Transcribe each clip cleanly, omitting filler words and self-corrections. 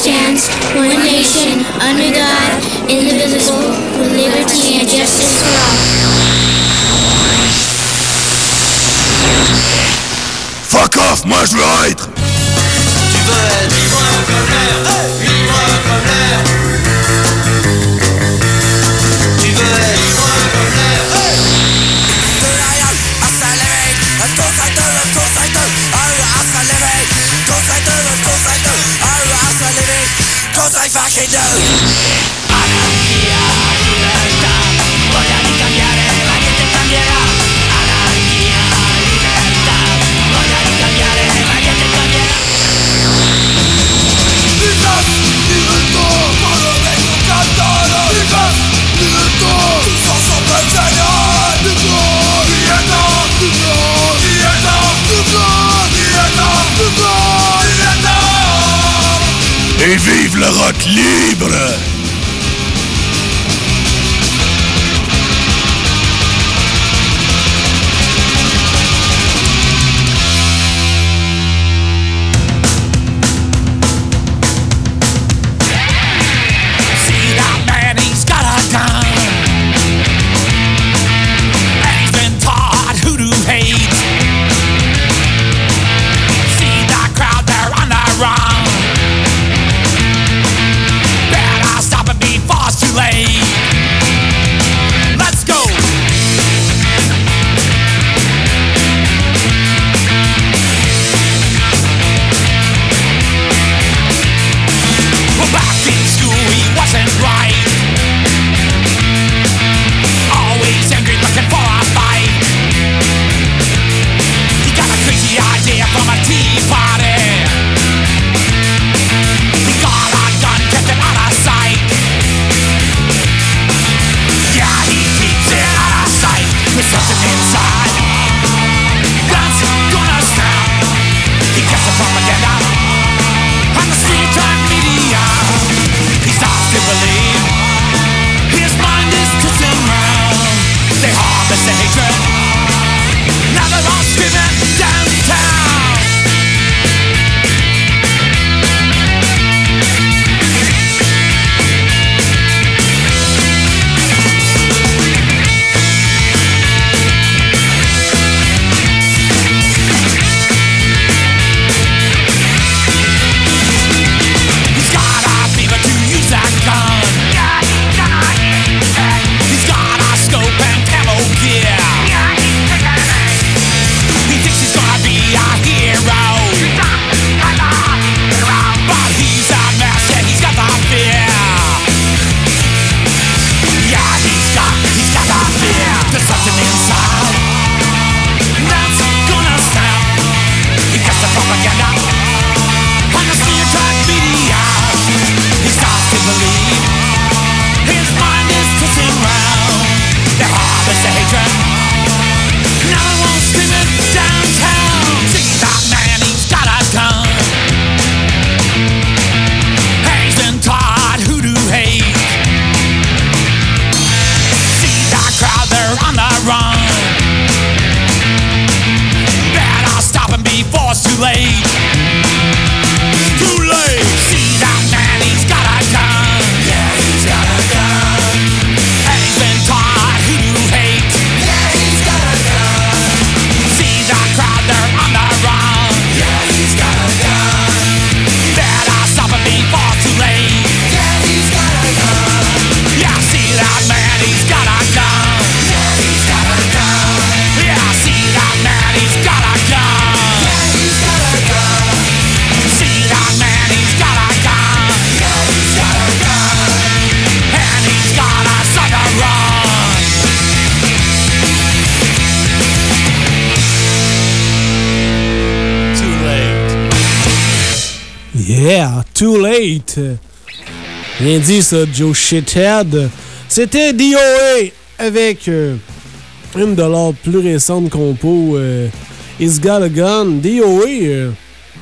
stands, one nation, under God, indivisible, with liberty and justice for all. Fuck off, moi je veux être. Tu veux être libre comme l'air, libre comme l'air. Tu veux être libre comme l'air. Fucking do. Anarquía, libertad, voy a cambiar la que te cambiará. Anarquía, libertad, voy a cambiar la que te cambiará. Libertad, libertad, todo vengo cantando. Libertad, libertad, tus ojos me enseñan. Libertad, libertad, libertad, libertad, libertad, libertad, libertad. Et vive le rock libre! See that man, he's got a gun. And he's been taught who to hate. See that crowd, they're on the run. Before it's too late. Let's go. Well, back in school he wasn't right. Always angry, looking for a fight. He got a crazy idea from a tea party. He got a gun, kept it out of sight. With something inside, guns gonna snap. He gets the propaganda on the street time media. He starts to believe his mind is twisting round. They harvest the hatred. Now they're all screaming downtown. Yeah, too late. Bien dit ça, Joe Shithead. C'était DOA avec une de leurs plus récentes compos, He's Got a Gun. DOA,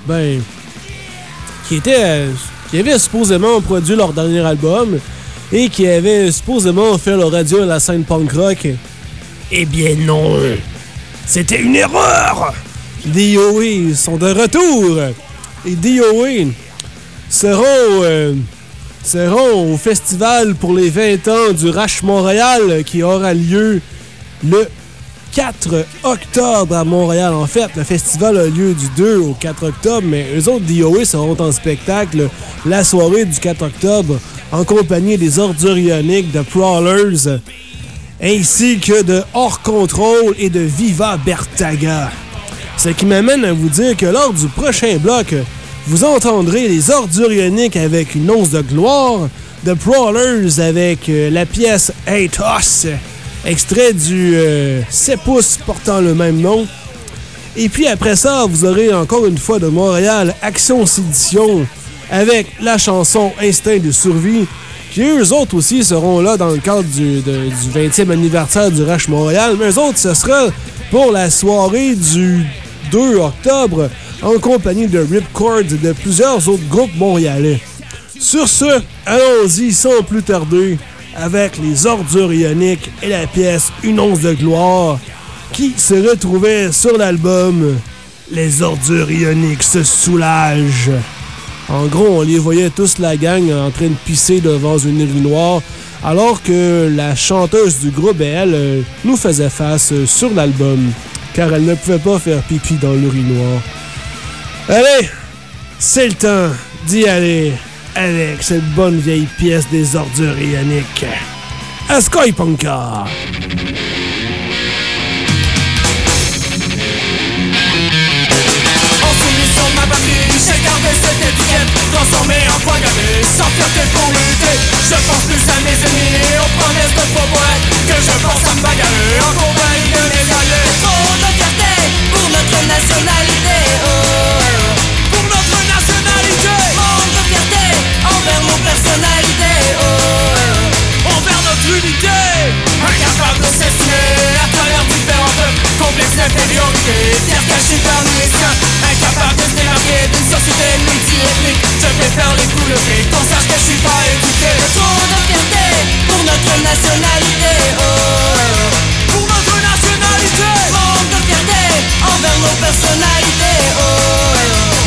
qui avait supposément produit leur dernier album et qui avait supposément fait leur radio à la scène punk rock. Eh bien non, c'était une erreur. DOA sont de retour. Et DOA, seront au festival pour les 20 ans du Rache Montréal qui aura lieu le 4 octobre à Montréal. En fait, le festival a lieu du 2 au 4 octobre, mais eux autres, DOA, seront en spectacle la soirée du 4 octobre en compagnie des Ordures Ioniques, de Prowlers, ainsi que de Hors Contrôle et de Viva Bertaga. Ce qui m'amène à vous dire que lors du prochain bloc, vous entendrez les Ordures Ioniques avec Une once de gloire, de Prowlers avec la pièce Ethos, extrait du 7 pouces portant le même nom. Et puis après ça, vous aurez encore une fois de Montréal Action Sédition avec la chanson Instinct de survie, qui eux autres aussi seront là dans le cadre du 20e anniversaire du Rache Montréal. Mais eux autres, ce sera pour la soirée du 2 octobre en compagnie de Ripcord et de plusieurs autres groupes montréalais. Sur ce, allons-y sans plus tarder avec les Ordures Ioniques et la pièce Une once de gloire qui se retrouvait sur l'album Les Ordures Ioniques se soulagent. En gros, on les voyait tous la gang en train de pisser devant une urinoir, alors que la chanteuse du groupe, elle, nous faisait face sur l'album, car elle ne pouvait pas faire pipi dans l'urinoir. Allez, c'est le temps d'y aller avec cette bonne vieille pièce des Ordures Ioniques. À Skypunka! J'ai gardé cette étiquette, transformée en point gavé, sans fierté pour lutter. Je pense plus à mes ennemis, aux promesses de faux poètes, que je pense à me bagarrer en compagnie de mes alliés. Trop de fierté pour notre nationalité, oh. Pour notre nationalité, Manque de fierté envers nos personnalités, oh. envers notre unité. Incapable de s'estimer à travers différents peuples, complexe d'infériorité, fier caché parmi les siens. Incapable de se démarquer d'une société multi-ethnique, je préfère les coups de pied, qu'on sache que je suis pas éduqué. Trop de fierté pour notre nationalité, oh. Pour notre nationalité, Manque de fierté envers nos personnalités, oh.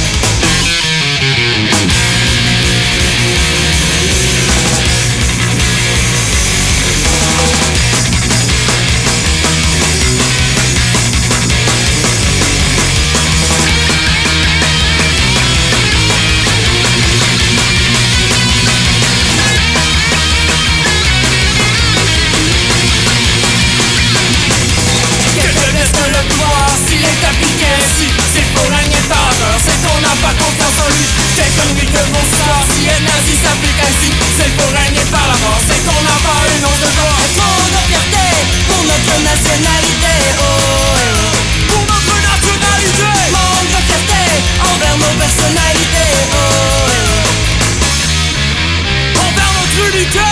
s'il faut régner par peur, c'est qu'on n'a pas confiance en lui. Quelle connerie que mon sort, si un nazi s'applique ainsi, s'il faut régner par la mort, c'est qu'on n'a pas une once de gloire. Trop de fierté pour notre nationalité, oh. Pour notre nationalité, Manque de fierté envers nos personnalités, oh. envers notre unité.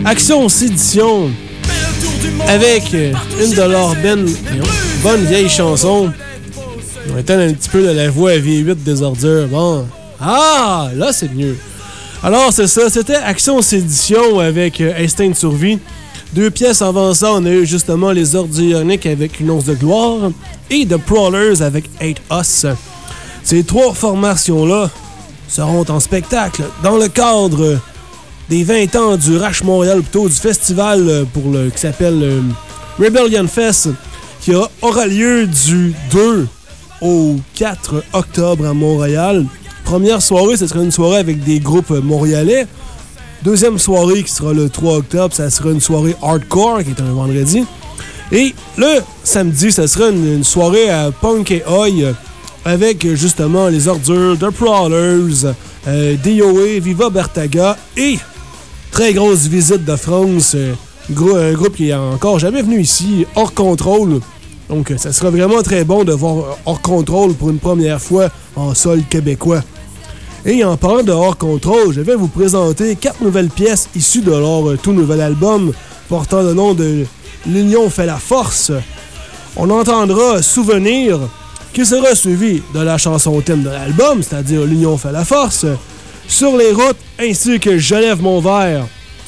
Action Sédition avec une de leurs bonnes vieilles chansons. On éteint un petit peu de la voix V8 des ordures. Bon. Ah, là, c'est mieux. Alors, c'est ça. C'était Action Sédition avec Instinct de survie. 2 pièces avant ça, on a eu justement les Ordurioniques avec Une once de gloire et The Prowlers avec 8 Us. Ces 3 formations-là seront en spectacle dans le cadre des 20 ans du Rache Montréal, plutôt du festival qui s'appelle Rebellion Fest, qui aura lieu du 2 au 4 octobre à Montréal. Première soirée, ce sera une soirée avec des groupes montréalais. Deuxième soirée, qui sera le 3 octobre, ça sera une soirée hardcore, qui est un vendredi. Et le samedi, ça sera une soirée à Punk et Oi, avec justement les Ordures, The Prowlers, DOA, Viva Bertaga et très grosse visite de France, un groupe qui est encore jamais venu ici, Hors Contrôle. Donc ça sera vraiment très bon de voir Hors Contrôle pour une première fois en sol québécois. Et en parlant de Hors Contrôle, je vais vous présenter 4 nouvelles pièces issues de leur tout nouvel album portant le nom de L'Union fait la force. On entendra Souvenir, qui sera suivi de la chanson thème de l'album, c'est-à-dire L'Union fait la force, Sur les routes, ainsi que Je lève mon verre.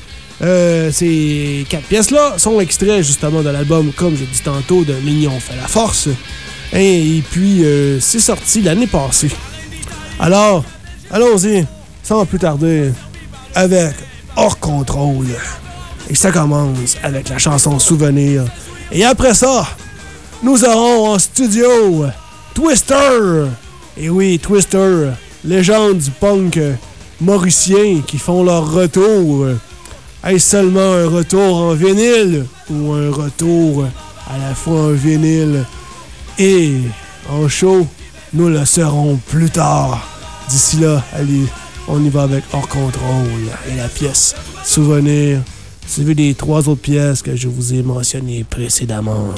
Ces 4 pièces-là sont extraits justement de l'album, comme je dis tantôt, de L'Union fait la force. Et puis, c'est sorti l'année passée. Alors, allons-y, sans plus tarder, avec Hors Contrôle. Et ça commence avec la chanson Souvenir. Et après ça, nous aurons en studio Twister. Et oui, Twister, légende du punk mauricien qui font leur retour. Est-ce seulement un retour en vinyle ou un retour à la fois en vinyle et en show? Nous le saurons plus tard. D'ici là, allez, on y va avec Hors Contrôle et la pièce Souvenir, suivi des 3 autres pièces que je vous ai mentionnées précédemment.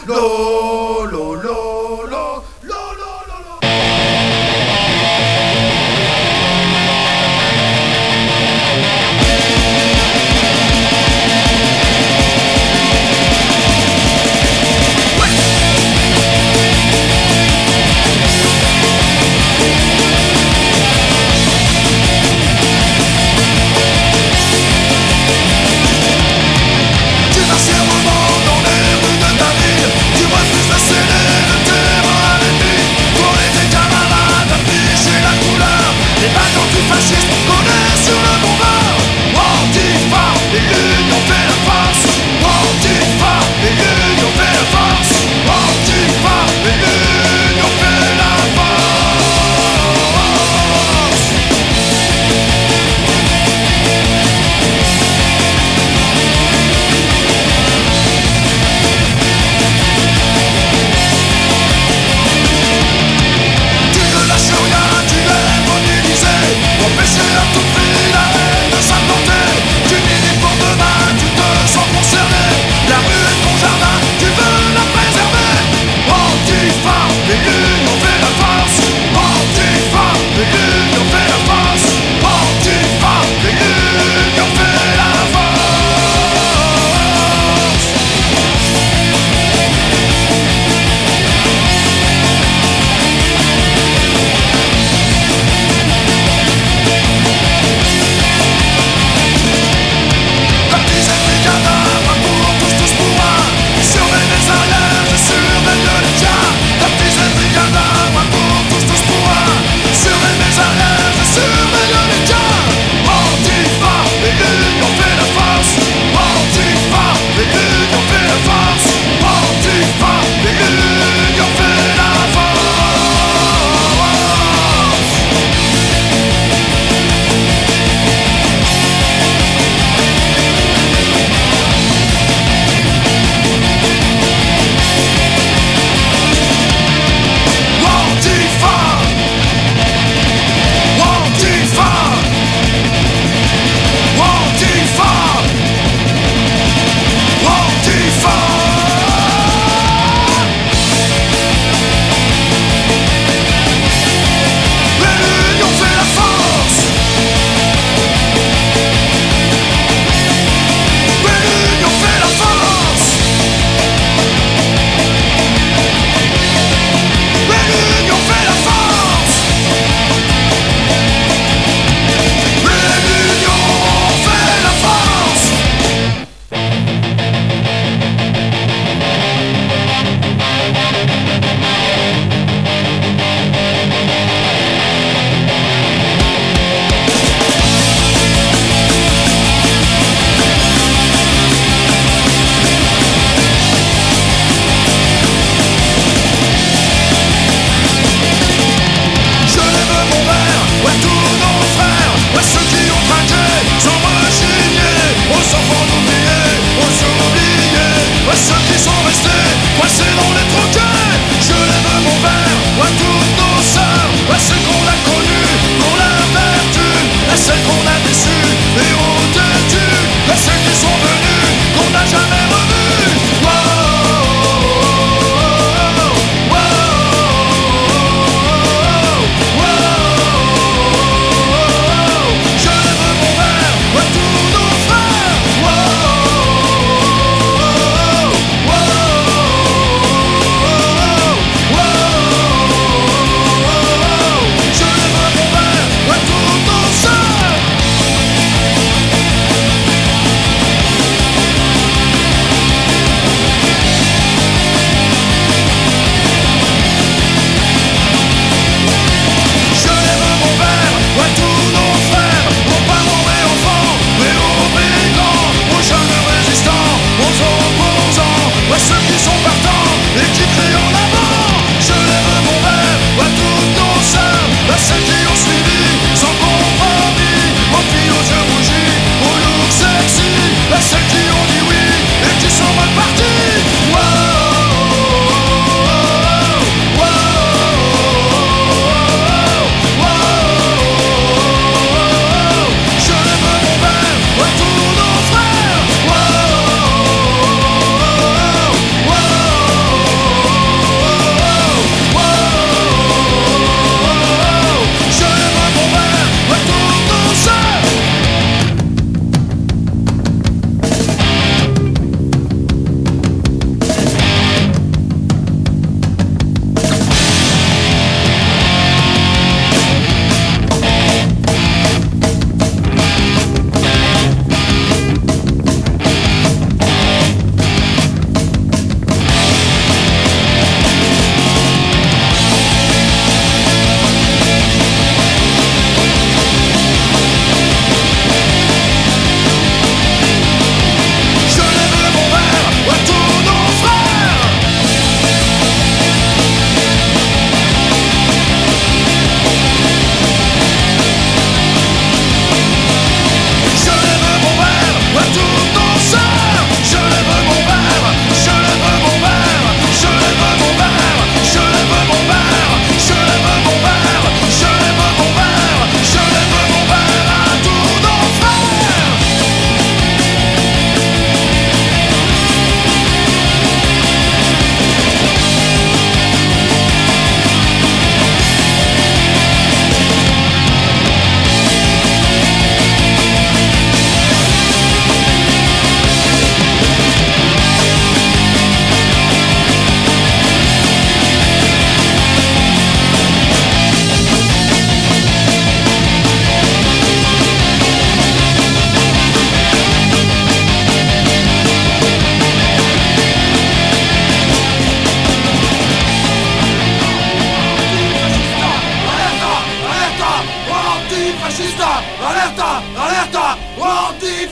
Lo, lo, lo, lo, lo, lo, lo. Tu marchais au moment dans les rues de ta ville. Tu refuses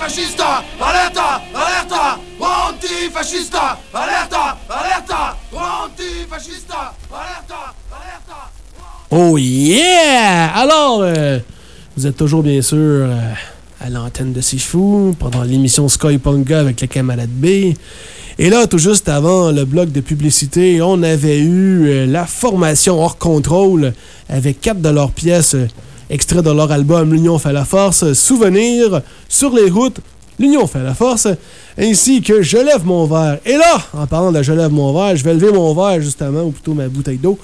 antifascista, alerta, alerta, antifascista, alerta, alerta, antifascista, alerta, alerta. Oh yeah! Alors, vous êtes toujours bien sûr à l'antenne de C'est Fou pendant l'émission Sky Ponga avec le camarade B. Et là, tout juste avant le bloc de publicité, on avait eu la formation hors contrôle avec 4 de leurs pièces extraits de leur album L'Union fait la force, Souvenir, Sur les routes, L'Union fait la force, ainsi que Je lève mon verre. Et là, en parlant de Je lève mon verre, je vais lever mon verre justement, ou plutôt ma bouteille d'eau,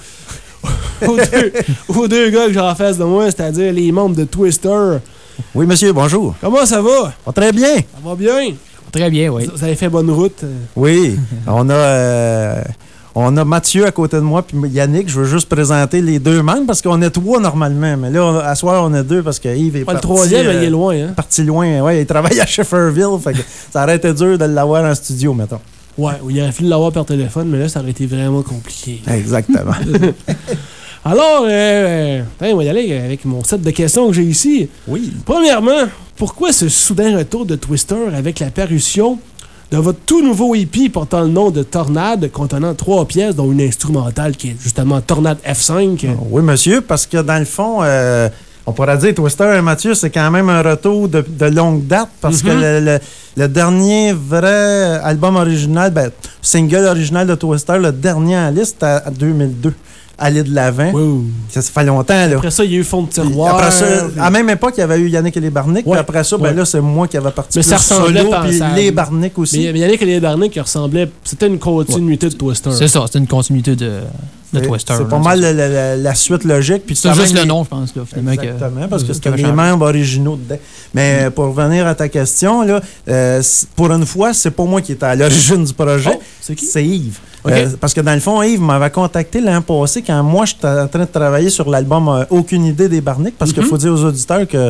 aux deux gars que j'ai en face de moi, c'est-à-dire les membres de Twister. Oui, monsieur, bonjour. Comment ça va? Très bien. Ça va bien? Très bien, oui. Vous avez fait bonne route? Oui, on a Mathieu à côté de moi, puis Yannick. Je veux juste présenter les deux membres parce qu'on est 3 normalement. Mais là, à soir, on est 2 parce que Yves est Pas parti. le troisième, il est loin. Hein? Parti loin, oui. Il travaille à Shefferville. Fait que ça aurait été dur de l'avoir en studio, mettons. Ouais, il aurait fallu l'avoir par téléphone, mais là, ça aurait été vraiment compliqué. Exactement. Alors, on va y aller avec mon set de questions que j'ai ici. Oui. Premièrement, pourquoi ce soudain retour de Twister avec la parution de votre tout nouveau EP portant le nom de Tornade, contenant 3 pièces, dont une instrumentale qui est justement Tornade F5? Oui, monsieur, parce que dans le fond, on pourrait dire Twister et Mathieu, c'est quand même un retour de longue date parce que le dernier vrai album original, single original de Twister, le dernier en liste, c'était en 2002. Aller de l'avant. Wow. Ça fait longtemps. Là. Après ça, il y a eu Fond de tiroir. Après ça, à la même époque, il y avait eu Yannick et les Barniques. Puis après ça, là, c'est moi qui avais parti mais plus ça ressemblait solo, puis les Barniques aussi. Mais Yannick et les Barniques qui ressemblaient... C'était une continuité de Twister. C'est ça, c'était une continuité de Twister. C'est pas mal la suite logique. C'est juste le nom, je pense. Là, exactement, parce que c'était les membres originaux dedans. Mais pour revenir à ta question, là, pour une fois, c'est pas moi qui étais à l'origine du projet. Oh, c'est qui? C'est Yves. Okay. Parce que dans le fond, Yves m'avait contacté l'an passé quand moi, j'étais en train de travailler sur l'album Aucune idée des Barniques, parce qu'il faut dire aux auditeurs que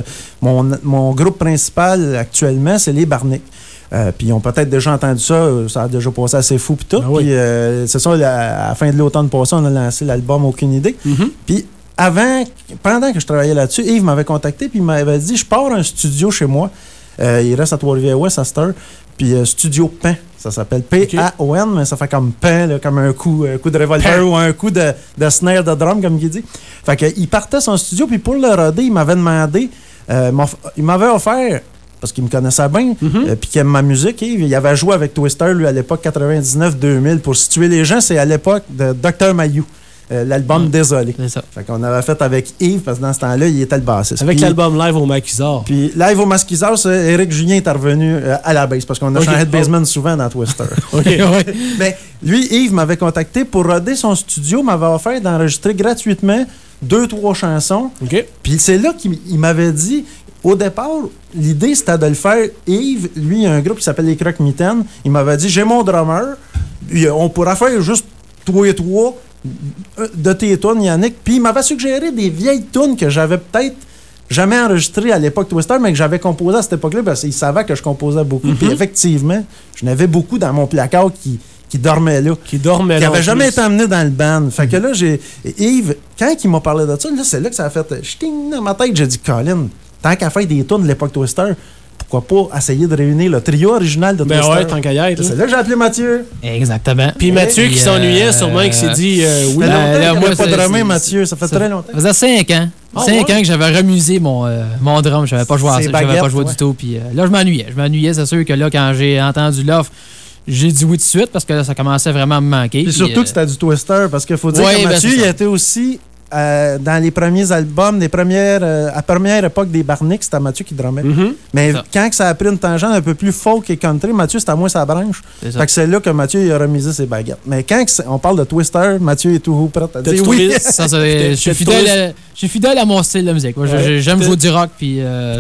mon groupe principal actuellement, c'est les Barniques. Puis ils ont peut-être déjà entendu ça, ça a déjà passé assez fou pis tout. Ben oui. Puis c'est ça, à la fin de l'automne passé, on a lancé l'album Aucune idée. Puis pendant que je travaillais là-dessus, Yves m'avait contacté puis il m'avait dit, je pars un studio chez moi. Il reste à Trois-Rivières-Ouest à cette heure. Puis Studio Pan, ça s'appelle P-A-O-N, mais ça fait comme pan, là, comme un coup de revolver ou un coup de snare de drum, comme il dit. Fait qu'il partait son studio, puis pour le roder, il m'avait demandé, il m'avait offert, parce qu'il me connaissait bien, puis qu'il aime ma musique, il avait joué avec Twister, lui, à l'époque 99-2000. Pour situer les gens, c'est à l'époque de Dr. Mayou. L'album Désolé. C'est ça. Fait qu'on avait fait avec Yves, parce que dans ce temps-là, il était le bassiste. Avec puis, l'album Live au Maquisard. Puis Live au Maquisard, c'est Éric Julien est revenu à la base, parce qu'on a changé de basement souvent dans Twister. Mais lui, Yves m'avait contacté pour roder son studio, m'avait offert d'enregistrer gratuitement 2-3 chansons. Puis c'est là qu'il m'avait dit, au départ, l'idée c'était de le faire. Yves, lui, il a un groupe qui s'appelle Les Croque-Mitaines. Il m'avait dit, j'ai mon drummer, on pourra faire juste 3 et 3 de tes tunes, Yannick. Puis il m'avait suggéré des vieilles tunes que j'avais peut-être jamais enregistrées à l'époque Twister, mais que j'avais composées à cette époque-là parce qu'il savait que je composais beaucoup. Puis effectivement, je n'avais beaucoup dans mon placard qui dormait là. Qui n'avait jamais été amené dans le band. Fait que là, Yves, quand il m'a parlé de ça, là, c'est là que ça a fait ch'ting dans ma tête. J'ai dit, Colin, tant qu'à faire des tunes de l'époque Twister, pourquoi pas essayer de réunir le trio original de Twister? Ben ouais, tant qu'à y être. C'est là que j'ai appelé Mathieu. Exactement. Puis Mathieu qui s'ennuyait sûrement, qui s'est dit oui. Moi, pas drummer, Mathieu. Ça fait très longtemps. Ça faisait 5 ans. 5 ans que j'avais remusé mon drum. Je n'avais pas joué à ça. J'avais pas joué du tout. Puis là, je m'ennuyais. C'est sûr que là, quand j'ai entendu l'offre, j'ai dit oui tout de suite parce que là, ça commençait vraiment à me manquer. Puis surtout que c'était du Twister, parce qu'il faut dire que Mathieu, il était aussi dans les premiers albums, à première époque des Barniques, c'était Mathieu qui drummait. Mais quand ça a pris une tangente un peu plus folk et country, Mathieu, c'était à moi sa branche. Fait que c'est là que Mathieu il a remisé ses baguettes. Mais quand on parle de Twister, Mathieu est tout prêt à dire oui. Je suis fidèle à mon style de musique. Moi, j'aime jouer du rock. Puis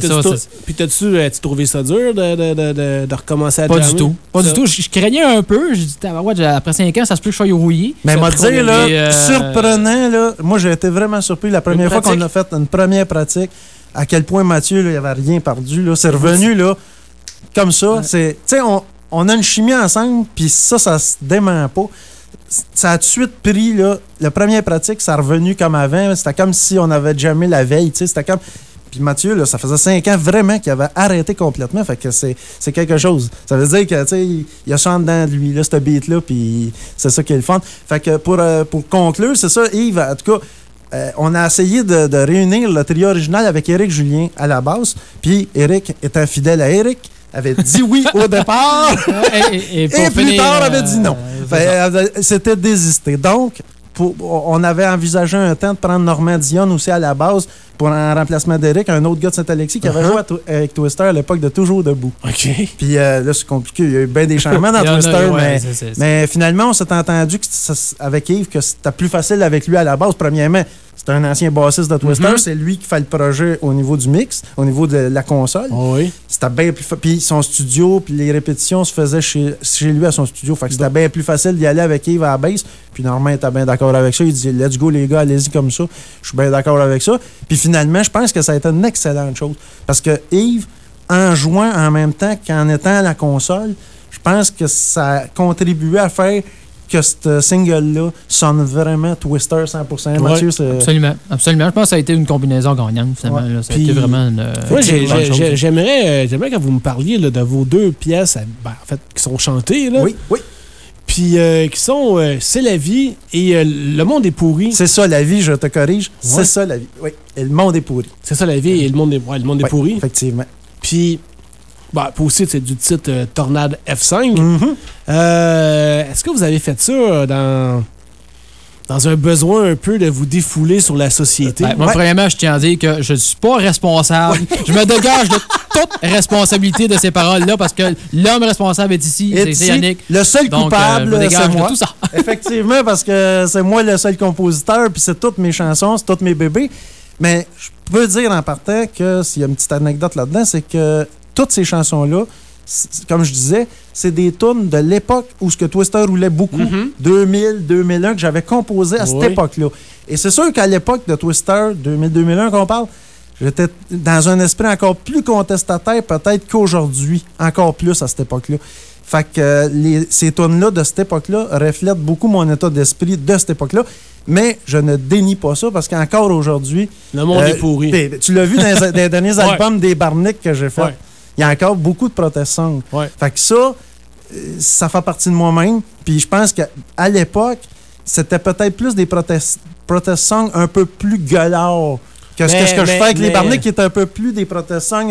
t'as-tu trouvé ça dur de recommencer à Pas du tout. Pas du tout. Je craignais un peu. J'ai dit, après 5 ans, ça se peut que je sois rouillé. Mais moi dire, là, surprenant, là, moi, j'ai été vraiment surpris la première fois qu'on a fait une première pratique, à quel point Mathieu, là, il n'avait rien perdu. Là. C'est revenu là, comme ça. Tu sais, on a une chimie ensemble, puis ça se dément pas. Ça a tout de suite pris, là, la première pratique, ça a revenu comme avant. C'était comme si on avait jamais la veille. C'était comme... Puis Mathieu, là, ça faisait 5 ans vraiment qu'il avait arrêté complètement. Fait que c'est quelque chose. Ça veut dire que, tu sais, il y a ça en dedans de lui, là, ce beat-là, puis c'est ça qui est le fun. Fait que pour conclure, c'est ça, Yves, en tout cas, on a essayé de réunir le trio original avec Éric Julien à la base. Puis Éric, étant fidèle à Éric, avait dit oui au départ. et plus tard, avait dit non. C'était désisté. Donc, on avait envisagé un temps de prendre Normand Dion aussi à la base pour un remplacement d'Éric, un autre gars de Saint-Alexis qui avait joué avec Twister à l'époque de Toujours Debout. OK. Puis là, c'est compliqué. Il y a eu bien des changements dans Twister, mais finalement, on s'est entendu avec Yves que c'était plus facile avec lui à la base. Premièrement, c'est un ancien bassiste de Twister. C'est lui qui fait le projet au niveau du mix, au niveau de la console. Oh oui. C'était bien plus puis son studio, puis les répétitions se faisaient chez lui à son studio. Fait que c'était bien plus facile d'y aller avec Yves à la bass. Puis Normand était bien d'accord avec ça. Il dit « Let's go, les gars, allez-y comme ça. » Je suis bien d'accord avec ça. Puis finalement, je pense que ça a été une excellente chose. Parce que Yves, en jouant en même temps qu'en étant à la console, je pense que ça a contribué à faire que ce single-là sonne vraiment Twister 100%. Mathieu, absolument. Absolument. Je pense que ça a été une combinaison gagnante, finalement. Là. Ça a été vraiment une... J'aimerais que vous me parliez là, de vos 2 pièces en fait, qui sont chantées. Là. Oui. Puis qui sont C'est la vie et Le monde est pourri. C'est ça la vie, je te corrige. Ouais. C'est ça la vie. Oui. Et Le monde est pourri. C'est ça la vie et Le monde est pourri. Effectivement. Puis, aussi, c'est du titre Tornade F5. Est-ce que vous avez fait ça dans un besoin un peu de vous défouler sur la société? Moi, premièrement, je tiens à dire que je ne suis pas responsable. Je me dégage de toute responsabilité de ces paroles-là parce que l'homme responsable est ici, c'est Yannick. Le seul coupable, c'est moi. De tout ça. Effectivement, parce que c'est moi le seul compositeur, puis c'est toutes mes chansons, c'est tous mes bébés. Mais je peux dire en partant que s'il y a une petite anecdote là-dedans, c'est que toutes ces chansons-là, comme je disais, c'est des tunes de l'époque où ce que Twister roulait beaucoup, 2000, 2001, que j'avais composé à cette époque-là. Et c'est sûr qu'à l'époque de Twister, 2000-2001 qu'on parle, j'étais dans un esprit encore plus contestataire peut-être qu'aujourd'hui, encore plus à cette époque-là. Fait que ces tunes-là de cette époque-là reflètent beaucoup mon état d'esprit de cette époque-là. Mais je ne dénie pas ça parce qu'encore aujourd'hui... Le monde est pourri. Tu l'as vu dans les derniers albums des Barnick que j'ai fait. Ouais. Il y a encore beaucoup de protestants. Ouais. Fait que ça fait partie de moi-même. Puis je pense qu'à l'époque, c'était peut-être plus des protestants un peu plus gueulards que ce que je fais avec les Barnick, qui est un peu plus des protestants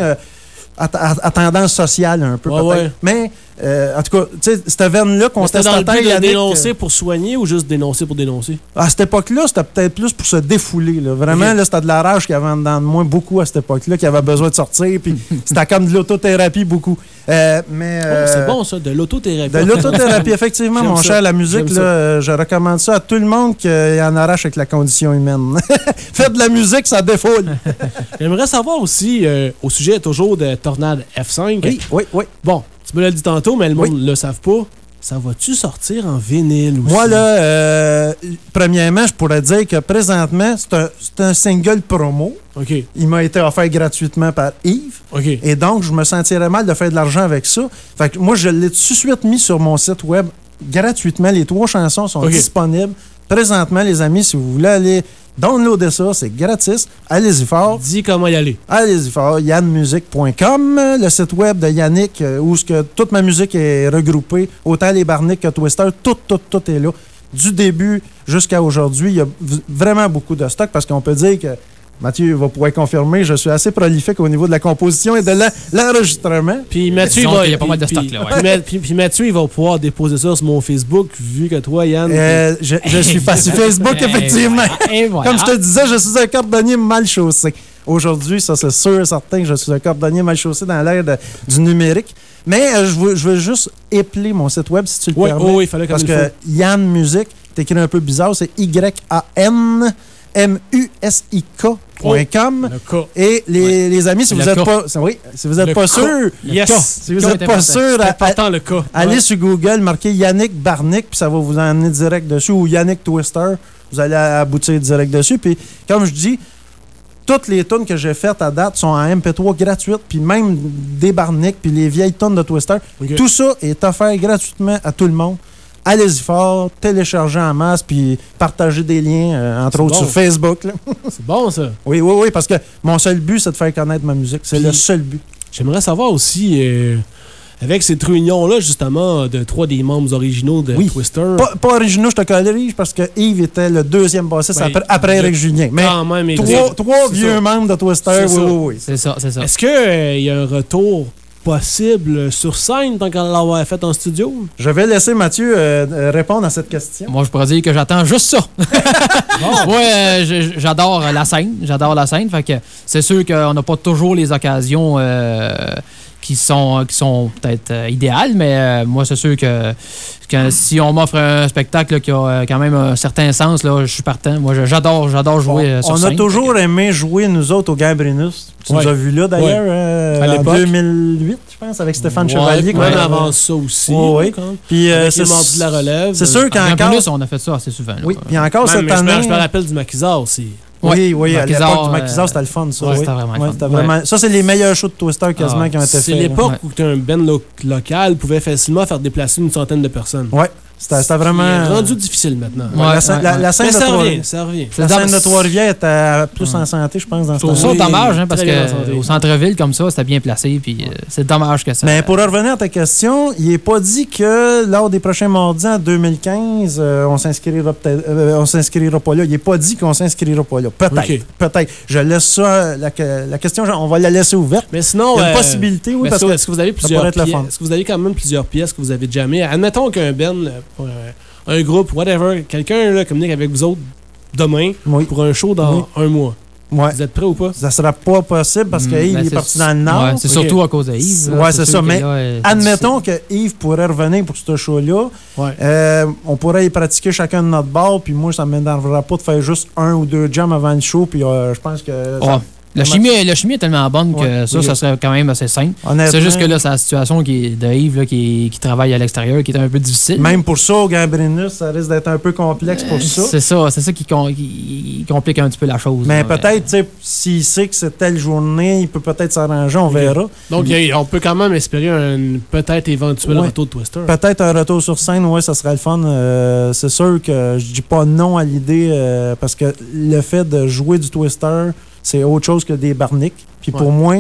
à tendance sociale un peu peut-être. Ouais. Mais en tout cas, tu sais, cette veine-là, contestataire, c'était dans le but de dénoncer pour soigner ou juste dénoncer pour dénoncer? À cette époque-là, c'était peut-être plus pour se défouler. Là. Vraiment, là, c'était de la rage qu'il y avait en dedans de moi beaucoup à cette époque-là, qui avait besoin de sortir. Puis c'était comme de l'autothérapie beaucoup. C'est bon, ça, de l'autothérapie. De l'autothérapie, effectivement, mon cher. La musique, là, je recommande ça à tout le monde qui en arrache avec la condition humaine. Faites de la musique, ça défoule. J'aimerais savoir aussi, au sujet toujours de Tornade F5. Oui. Bon, tu me l'as dit tantôt, mais le monde ne le savent pas. Ça va-tu sortir en vinyle aussi? Moi, là, premièrement, je pourrais dire que présentement, c'est un single promo. OK. Il m'a été offert gratuitement par Yves. OK. Et donc, je me sentirais mal de faire de l'argent avec ça. Fait que moi, je l'ai tout de suite mis sur mon site web gratuitement. Les 3 chansons sont disponibles. Présentement, les amis, si vous voulez aller downloader ça, c'est gratis. Allez-y fort. Dis comment y aller. Allez-y fort. YannMusic.com, le site web de Yannick, où toute ma musique est regroupée, autant les Barnick que Twister, tout est là. Du début jusqu'à aujourd'hui, il y a vraiment beaucoup de stock parce qu'on peut dire que Mathieu va pouvoir confirmer, je suis assez prolifique au niveau de la composition et de l'enregistrement. Puis Mathieu, il y a pas mal de stock là. Ouais. Puis Mathieu, il va pouvoir déposer ça sur mon Facebook, vu que toi, Yann... je suis pas sur Facebook, effectivement. Voilà. Comme je te disais, je suis un cordonnier mal chaussé. Aujourd'hui, ça c'est sûr et certain que je suis un cordonnier mal chaussé dans l'ère du numérique. Mais je veux juste épeler mon site web, si tu le permets. Oui, il fallait parce que Yann Music, t'écris un peu bizarre, c'est YANMUSIK.com. Et les amis, si vous n'êtes pas, si vous êtes pas sûr, si vous n'êtes pas sûr, allez sur Google, marquez Yannick Barnick, puis ça va vous emmener direct dessus, ou Yannick Twister, vous allez aboutir direct dessus. Puis comme je dis, toutes les tunes que j'ai faites à date sont en MP3 gratuites, puis même des Barnick, puis les vieilles tunes de Twister. Tout ça est offert gratuitement à tout le monde. allez-y fort, téléchargez en masse, puis partagez des liens, entre autres sur Facebook. Là. C'est bon, ça. Oui, parce que mon seul but, c'est de faire connaître ma musique. C'est le seul but. J'aimerais savoir aussi, avec cette réunion-là, justement, de 3 des membres originaux de Twister. Pas originaux, je te corrige, parce que Yves était le deuxième bassiste après Éric Julien. Mais quand même, trois vieux membres de Twister, oui. C'est ça. Est-ce qu'il y a un retour possible sur scène tant qu'on l'avoir fait en studio? Je vais laisser Mathieu répondre à cette question. Moi, je pourrais dire que j'attends juste ça. Moi, j'adore la scène. Fait que c'est sûr qu'on n'a pas toujours les occasions qui sont peut-être idéales, mais moi, c'est sûr que si on m'offre un spectacle qui a quand même un certain sens, là, je suis partant. Moi, j'adore jouer sur scène. On a toujours aimé jouer, nous autres, au Gambrinus. Tu nous as vus là, d'ailleurs, en 2008, je pense, avec Stéphane Chevalier. Même avant ça aussi. Puis c'est Mardi de la relève. C'est sûr qu'encore... on a fait ça assez souvent. Là, oui, puis encore cette année... Je me rappelle du Maquisard aussi. Oui, à l'époque du Maquisard, c'était le fun, ça. C'était vraiment fun. Ça, c'est les meilleurs shows de Twister quasiment qui ont été faits. C'est l'époque où un band local pouvait facilement faire déplacer une centaine de personnes. Oui. C'était vraiment... C'est rendu difficile maintenant. La scène de Trois-Rivières. Ça revient. La scène de Trois-Rivières était plus en santé, je pense, dans ce temps-là. C'est dommage, parce qu'au centre-ville, comme ça, c'était bien placé, puis c'est dommage que ça... Mais pour revenir à ta question, il n'est pas dit que lors des prochains mardis en 2015, on s'inscrira pas là. Il n'est pas dit qu'on s'inscrira pas là. Peut-être. Je laisse ça, la question, on va la laisser ouverte. Mais sinon... Il y a une possibilité, oui, parce que est-ce que vous avez plusieurs pièces? Est-ce que vous avez quand même plusieurs pièces que vous avez jamais? Admettons qu'un band... un groupe, whatever, quelqu'un là, communique avec vous autres demain pour un show dans un mois. Ouais. Vous êtes prêts ou pas? Ça ne sera pas possible parce que Yves est parti dans le Nord. C'est surtout à cause de Yves. Oui, c'est ça. Mais admettons que Yves pourrait revenir pour ce show-là. On pourrait y pratiquer chacun de notre bar. Puis moi, ça ne m'énervera pas de faire juste 1 ou 2 jams avant le show. Puis je pense que... La chimie est tellement bonne que ça serait quand même assez simple. C'est juste que là, c'est la situation de Yves là, qui travaille à l'extérieur qui est un peu difficile. Même pour ça, au Gambrinus, ça risque d'être un peu complexe pour ça. C'est ça qui complique un petit peu la chose. Mais peut-être, s'il sait que c'est telle journée, il peut peut-être s'arranger, on verra. Donc, on peut quand même espérer un peut-être éventuel retour de Twister. Peut-être un retour sur scène, oui, ça serait le fun. C'est sûr que je dis pas non à l'idée parce que le fait de jouer du Twister, c'est autre chose que des barniques. Puis pour moi,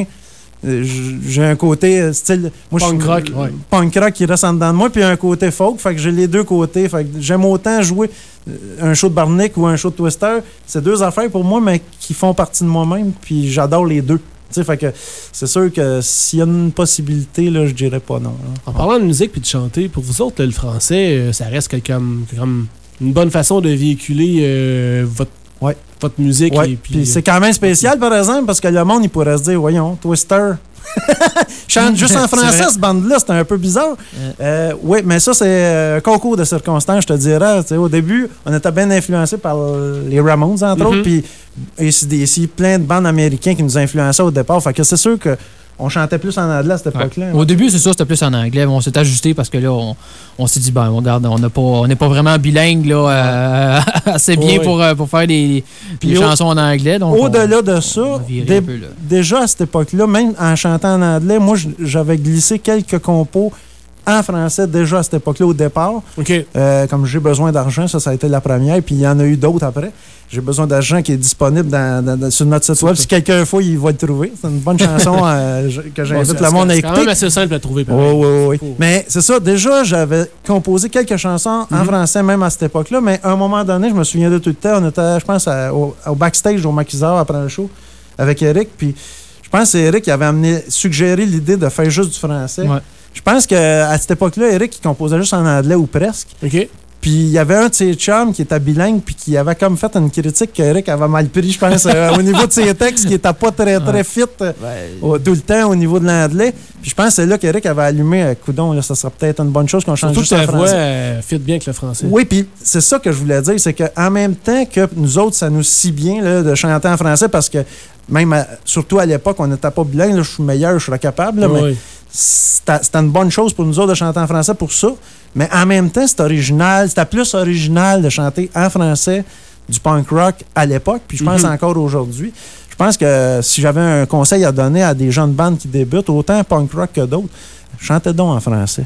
j'ai un côté style... Punk rock. Punk rock qui reste en dedans de moi, puis un côté folk. Fait que j'ai les deux côtés. Fait que j'aime autant jouer un show de barnique ou un show de Twister. C'est deux affaires pour moi, mais qui font partie de moi-même. Puis j'adore les deux. Fait que c'est sûr que s'il y a une possibilité, là, je dirais pas non. Là. En parlant de musique puis de chanter, pour vous autres, le français, ça reste comme une bonne façon de véhiculer votre musique. Ouais. Puis c'est quand même spécial, par exemple, parce que le monde, il pourrait se dire, voyons, Twister. Chante juste en français, cette bande-là, c'était un peu bizarre. Oui, mais ça, c'est un concours de circonstances, je te dirais. Au début, on était bien influencés par les Ramones, entre autres, puis AC/DC, plein de bandes américaines qui nous influençaient au départ. Fait que c'est sûr que on chantait plus en anglais à cette époque-là. Au début, c'est ça, c'était plus en anglais. On s'est ajusté parce que là, on s'est dit, regarde, on n'est pas vraiment bilingue là, assez bien pour faire des chansons en anglais. Au-delà de ça, déjà à cette époque-là, même en chantant en anglais, moi, j'avais glissé quelques compos en français déjà à cette époque-là au départ. Comme J'ai besoin d'argent, ça a été la première, puis il y en a eu d'autres après. J'ai besoin d'argent qui est disponible sur notre site web. Si quelqu'un fouille, il va le trouver. C'est une bonne chanson que j'invite le monde à écouter. C'est quand même assez simple à trouver. Oui. Mais c'est ça, déjà, j'avais composé quelques chansons en français même à cette époque-là, mais à un moment donné, je me souviens de tout le temps, on était, je pense, au backstage au Maquisard après le show avec Eric, puis je pense que c'est Eric qui avait suggéré l'idée de faire juste du français. Ouais. Je pense qu'à cette époque-là, Eric, il composait juste en anglais ou presque. Puis il y avait un de ses chums qui était bilingue puis qui avait comme fait une critique qu'Eric avait mal pris, je pense, au niveau de ses textes, qui n'était pas très fit tout le temps au niveau de l'anglais. Puis je pense que c'est là qu'Eric avait allumé coudon, là, ça serait peut-être une bonne chose qu'on change juste en français. Voix fit bien avec le français. Oui, puis c'est ça que je voulais dire, c'est qu'en même temps que nous autres, ça nous scie bien là, de chanter en français parce que même, surtout à l'époque, on n'était pas bilingue, là, je suis meilleur, je serais capable, là, mais c'était une bonne chose pour nous autres de chanter en français pour ça. Mais en même temps, c'était plus original de chanter en français du punk rock à l'époque, puis je pense encore aujourd'hui. Je pense que si j'avais un conseil à donner à des jeunes bandes qui débutent, autant punk rock que d'autres, chantez donc en français.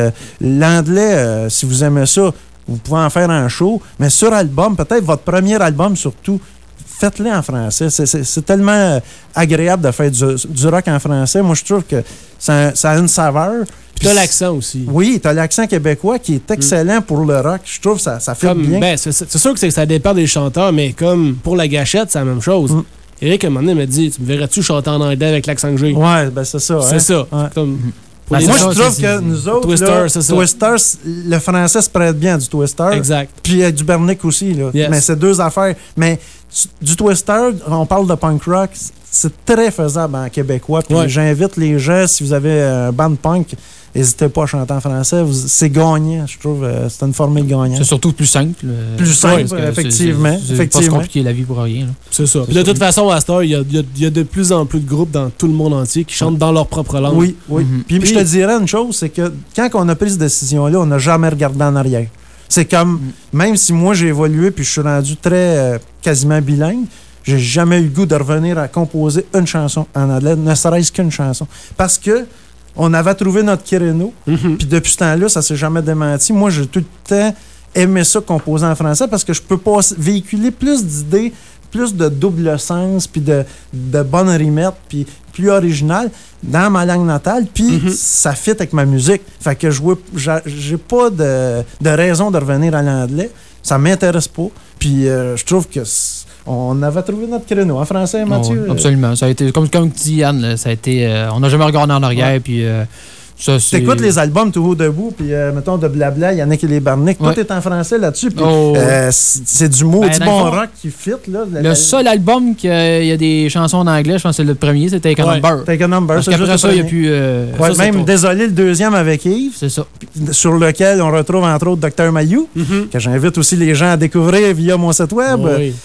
L'anglais, si vous aimez ça, vous pouvez en faire un show, mais sur album, peut-être votre premier album surtout, faites-le en français. C'est tellement agréable de faire du rock en français. Moi, je trouve que ça a une saveur. Puis t'as l'accent aussi. Oui, t'as l'accent québécois qui est excellent pour le rock. Je trouve que ça fait bien. Ben, c'est sûr que ça dépend des chanteurs, mais comme pour la gâchette, c'est la même chose. Eric, à un moment donné, m'a dit, tu me verrais-tu chanter en anglais avec l'accent que j'ai? Ouais, ben c'est ça. C'est ça. Ouais. Comme, moi, je trouve que nous autres, Twister, le français se prête bien du Twister. Exact. Puis du Bernick aussi. Là. Yes. Mais c'est deux affaires. Mais du Twister, on parle de punk rock, c'est très faisable en québécois. Puis j'invite les gens, si vous avez un band punk, n'hésitez pas à chanter en français. C'est gagnant, je trouve. C'est une formule gagnante. C'est surtout plus simple. Plus simple, effectivement. C'est pas se compliquer la vie pour rien. C'est ça. Puis de toute façon, à cette heure, il y a de plus en plus de groupes dans tout le monde entier qui chantent dans leur propre langue. Oui. Puis je te dirais une chose, c'est que quand on a pris cette décision-là, on n'a jamais regardé en arrière. C'est comme, même si moi j'ai évolué puis je suis rendu très quasiment bilingue, j'ai jamais eu le goût de revenir à composer une chanson en anglais, ne serait-ce qu'une chanson. Parce que on avait trouvé notre créneau, puis depuis ce temps-là, ça s'est jamais démenti. Moi, j'ai tout le temps aimé ça composer en français parce que je peux pas véhiculer plus d'idées, plus de double sens, puis de bonnes rimettes, puis plus originales dans ma langue natale, puis ça fit avec ma musique. Fait que j'ai pas de raison de revenir à l'anglais. Ça m'intéresse pas. Puis je trouve que on avait trouvé notre créneau en français, Mathieu. Oh, absolument. Ça a été, comme dit Yann, là, ça a été, on n'a jamais regardé en arrière. Puis, t'écoutes les albums tout haut debout, puis mettons de Blabla, il y en a qui les Barnick. Tout est en français là-dessus. Puis c'est du maudit bon rock qui fit. Là, le seul album qu'il y a des chansons en anglais, je pense que c'est le premier, c'était Take a Number. Take a Number. Parce qu'après ça, il n'y a plus. Même désolé, le deuxième avec Yves. C'est ça. Sur lequel on retrouve entre autres Dr. Mayou, que j'invite aussi les gens à découvrir via mon site web.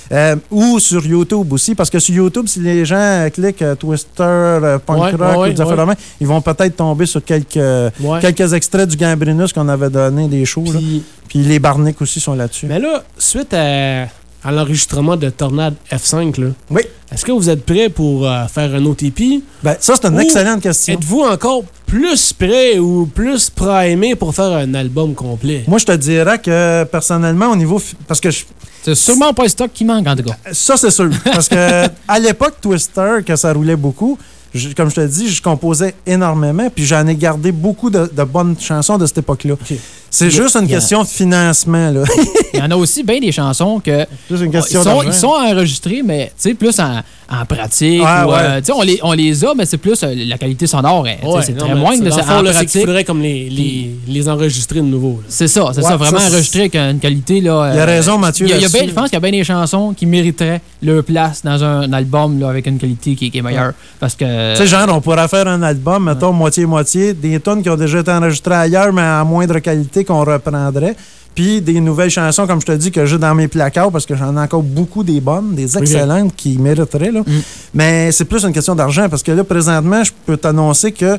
Ou sur YouTube aussi. Parce que sur YouTube, si les gens cliquent Twister, Punk Rock, ils vont peut-être tomber sur quelques extraits du Gambrinus qu'on avait donné des shows. Puis les Barnick aussi sont là-dessus. Mais là, suite à l'enregistrement de Tornade F5, là, est-ce que vous êtes prêt pour faire un autre EP? Ben, ça, c'est une excellente question. Êtes-vous encore plus prêt ou plus primé pour faire un album complet? Moi, je te dirais que, personnellement, au niveau... Parce que c'est sûrement pas le stock qui manque, en tout cas. Ça, c'est sûr. Parce que à l'époque, Twister, que ça roulait beaucoup, comme je te dis, je composais énormément, puis j'en ai gardé beaucoup de bonnes chansons de cette époque-là. Okay. C'est juste une question de financement. Là. Il y en a aussi bien des chansons que une question ils sont enregistrés, mais plus en pratique. On les a, mais c'est plus la qualité sonore. C'est très moindre. En pratique, il faudrait comme les enregistrer de nouveau. C'est ça. Vraiment enregistrer avec une qualité. Là, il a raison, Mathieu. Je pense qu'il y a bien des chansons qui mériteraient leur place dans un album là, avec une qualité qui est meilleure. Parce que... Tu sais, genre, on pourrait faire un album, mettons, moitié-moitié, des tonnes qui ont déjà été enregistrées ailleurs, mais à moindre qualité qu'on reprendrait. Puis des nouvelles chansons, comme je te dis, que j'ai dans mes placards, parce que j'en ai encore beaucoup des bonnes, des excellentes qui mériteraient. Là. Mais c'est plus une question d'argent, parce que là, présentement, je peux t'annoncer que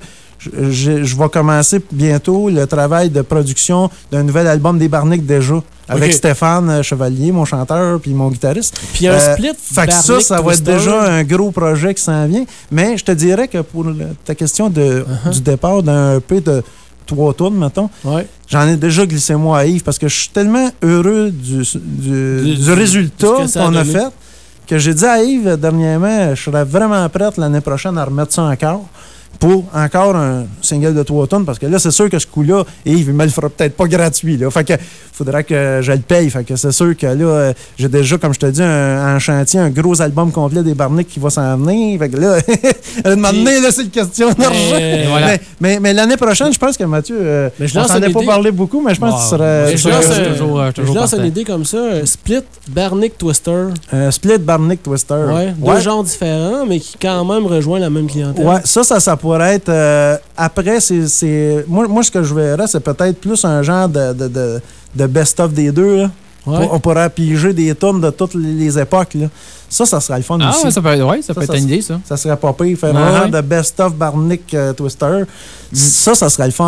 je vais commencer bientôt le travail de production d'un nouvel album des Barnick déjà, avec Stéphane Chevalier, mon chanteur, puis mon guitariste. Puis un split. Fait que ça va être déjà un gros projet qui s'en vient. Mais je te dirais que pour ta question du départ d'un EP de 3 tours, mettons, j'en ai déjà glissé moi à Yves parce que je suis tellement heureux du résultat qu'on a fait que j'ai dit à Yves dernièrement, je serais vraiment prête l'année prochaine à remettre ça encore pour encore un single de 3 tonnes parce que là, c'est sûr que ce coup-là, Yves, il me le fera peut-être pas gratuit. Là. Fait que faudra que je le paye. Fait que c'est sûr que là, j'ai déjà, comme je te dis, en chantier, un gros album complet des Barnick qui va s'en venir. Fait que là, à un moment donné, c'est une question d'argent. Voilà. Mais l'année prochaine, je pense que Mathieu, je n'en ai pas parlé beaucoup, mais je pense que tu serais... Je lance une idée comme ça, Split Barnick Twister. Split Barnick Twister. Deux genres différents, mais qui quand même rejoignent la même clientèle. Ouais, ça pourrait être... après, moi, ce que je verrais, c'est peut-être plus un genre de best-of des deux. Là. On pourrait piger des tonnes de toutes les époques. Là. Ça serait le fun aussi. Ça peut être une idée, ça. Ça serait pas pire. Faire un genre de best-of Barnick Twister. Ça serait le fun.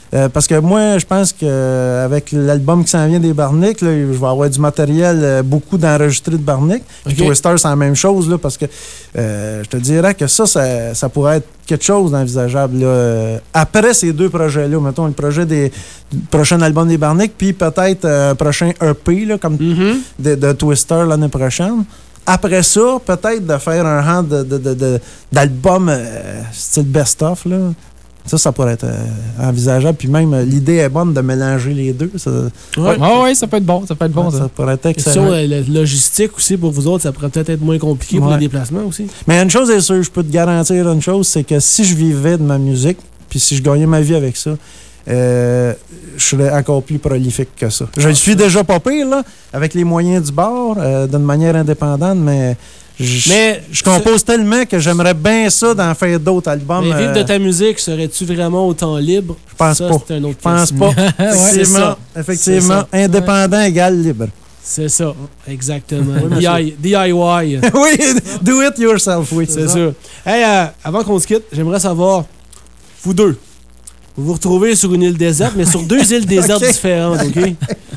Parce que moi, je pense qu'avec l'album qui s'en vient des Barnick, là, je vais avoir du matériel, beaucoup d'enregistré de Barnick. Puis Twister, c'est la même chose, là, parce que je te dirais que ça pourrait être quelque chose d'envisageable. Après ces deux projets-là, mettons le projet du prochain album des Barnick, puis peut-être un prochain EP, là, comme de Twister l'année prochaine. Après ça, peut-être de faire un rang d'album style best-of, là. Ça pourrait être envisageable. Puis même, l'idée est bonne de mélanger les deux. Ça peut être bon. Ça pourrait être excellent. La logistique aussi, pour vous autres, ça pourrait peut-être être moins compliqué pour les déplacements aussi. Mais une chose est sûre, je peux te garantir une chose, c'est que si je vivais de ma musique, puis si je gagnais ma vie avec ça, je serais encore plus prolifique que ça. Je le suis déjà pas pire, là, avec les moyens du bord, d'une manière indépendante, mais je compose tellement que j'aimerais bien ça d'en faire d'autres albums. Mais vivre de ta musique, serais-tu vraiment autant libre? Je pense pas. C'est un autre Je pense pas. Effectivement. Indépendant égale libre. C'est ça, exactement. DIY. Oui, do it yourself, oui. C'est sûr. Hey, avant qu'on se quitte, j'aimerais savoir, vous deux, vous vous retrouvez sur une île déserte, mais sur deux îles désertes différentes, OK?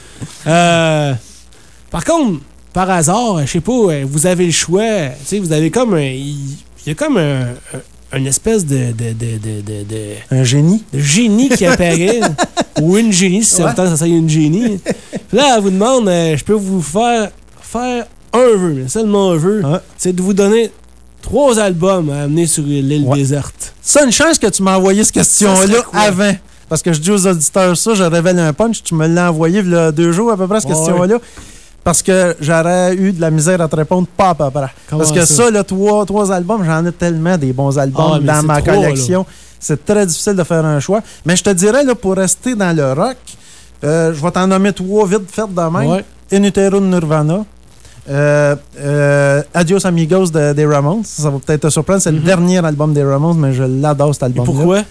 Par contre, par hasard, je sais pas, vous avez le choix, tu sais, vous avez comme il y a comme une espèce un génie? De génie qui apparaît, ou une génie, si ça ça une génie. Puis là, elle vous demande, je peux vous faire un vœu, mais seulement un vœu, c'est de vous donner 3 albums à amener sur l'île déserte. C'est une chance que tu m'as envoyé cette question-là avant. Parce que je dis aux auditeurs ça, je révèle un punch, tu me l'as envoyé il y a 2 jours à peu près, cette question-là. Parce que j'aurais eu de la misère à te répondre pas à peu près. Parce que ça, là, 3 albums, j'en ai tellement des bons albums dans ma collection. C'est très difficile de faire un choix. Mais je te dirais, là, pour rester dans le rock, je vais t'en nommer 3 vite faites de même. In Utero de Nirvana. Adios Amigos des Ramones. Ça va peut-être te surprendre. C'est le dernier album des Ramones, mais je l'adore, cet album-là. Pourquoi?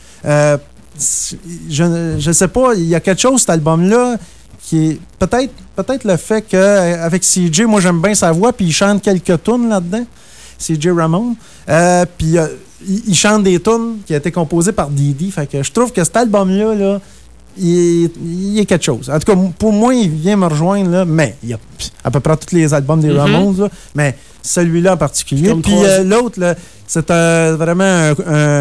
Je sais pas. Il y a quelque chose, cet album-là, qui est peut-être le fait qu'avec CJ, moi j'aime bien sa voix, puis il chante quelques tunes là-dedans, CJ Ramone. Puis il chante des tunes qui ont été composées par Didi. Fait que je trouve que cet album-là, là, il est quelque chose. En tout cas, pour moi, il vient me rejoindre, là, mais il y a à peu près tous les albums des Ramones, là, mais celui-là en particulier. Puis l'autre, là, c'est vraiment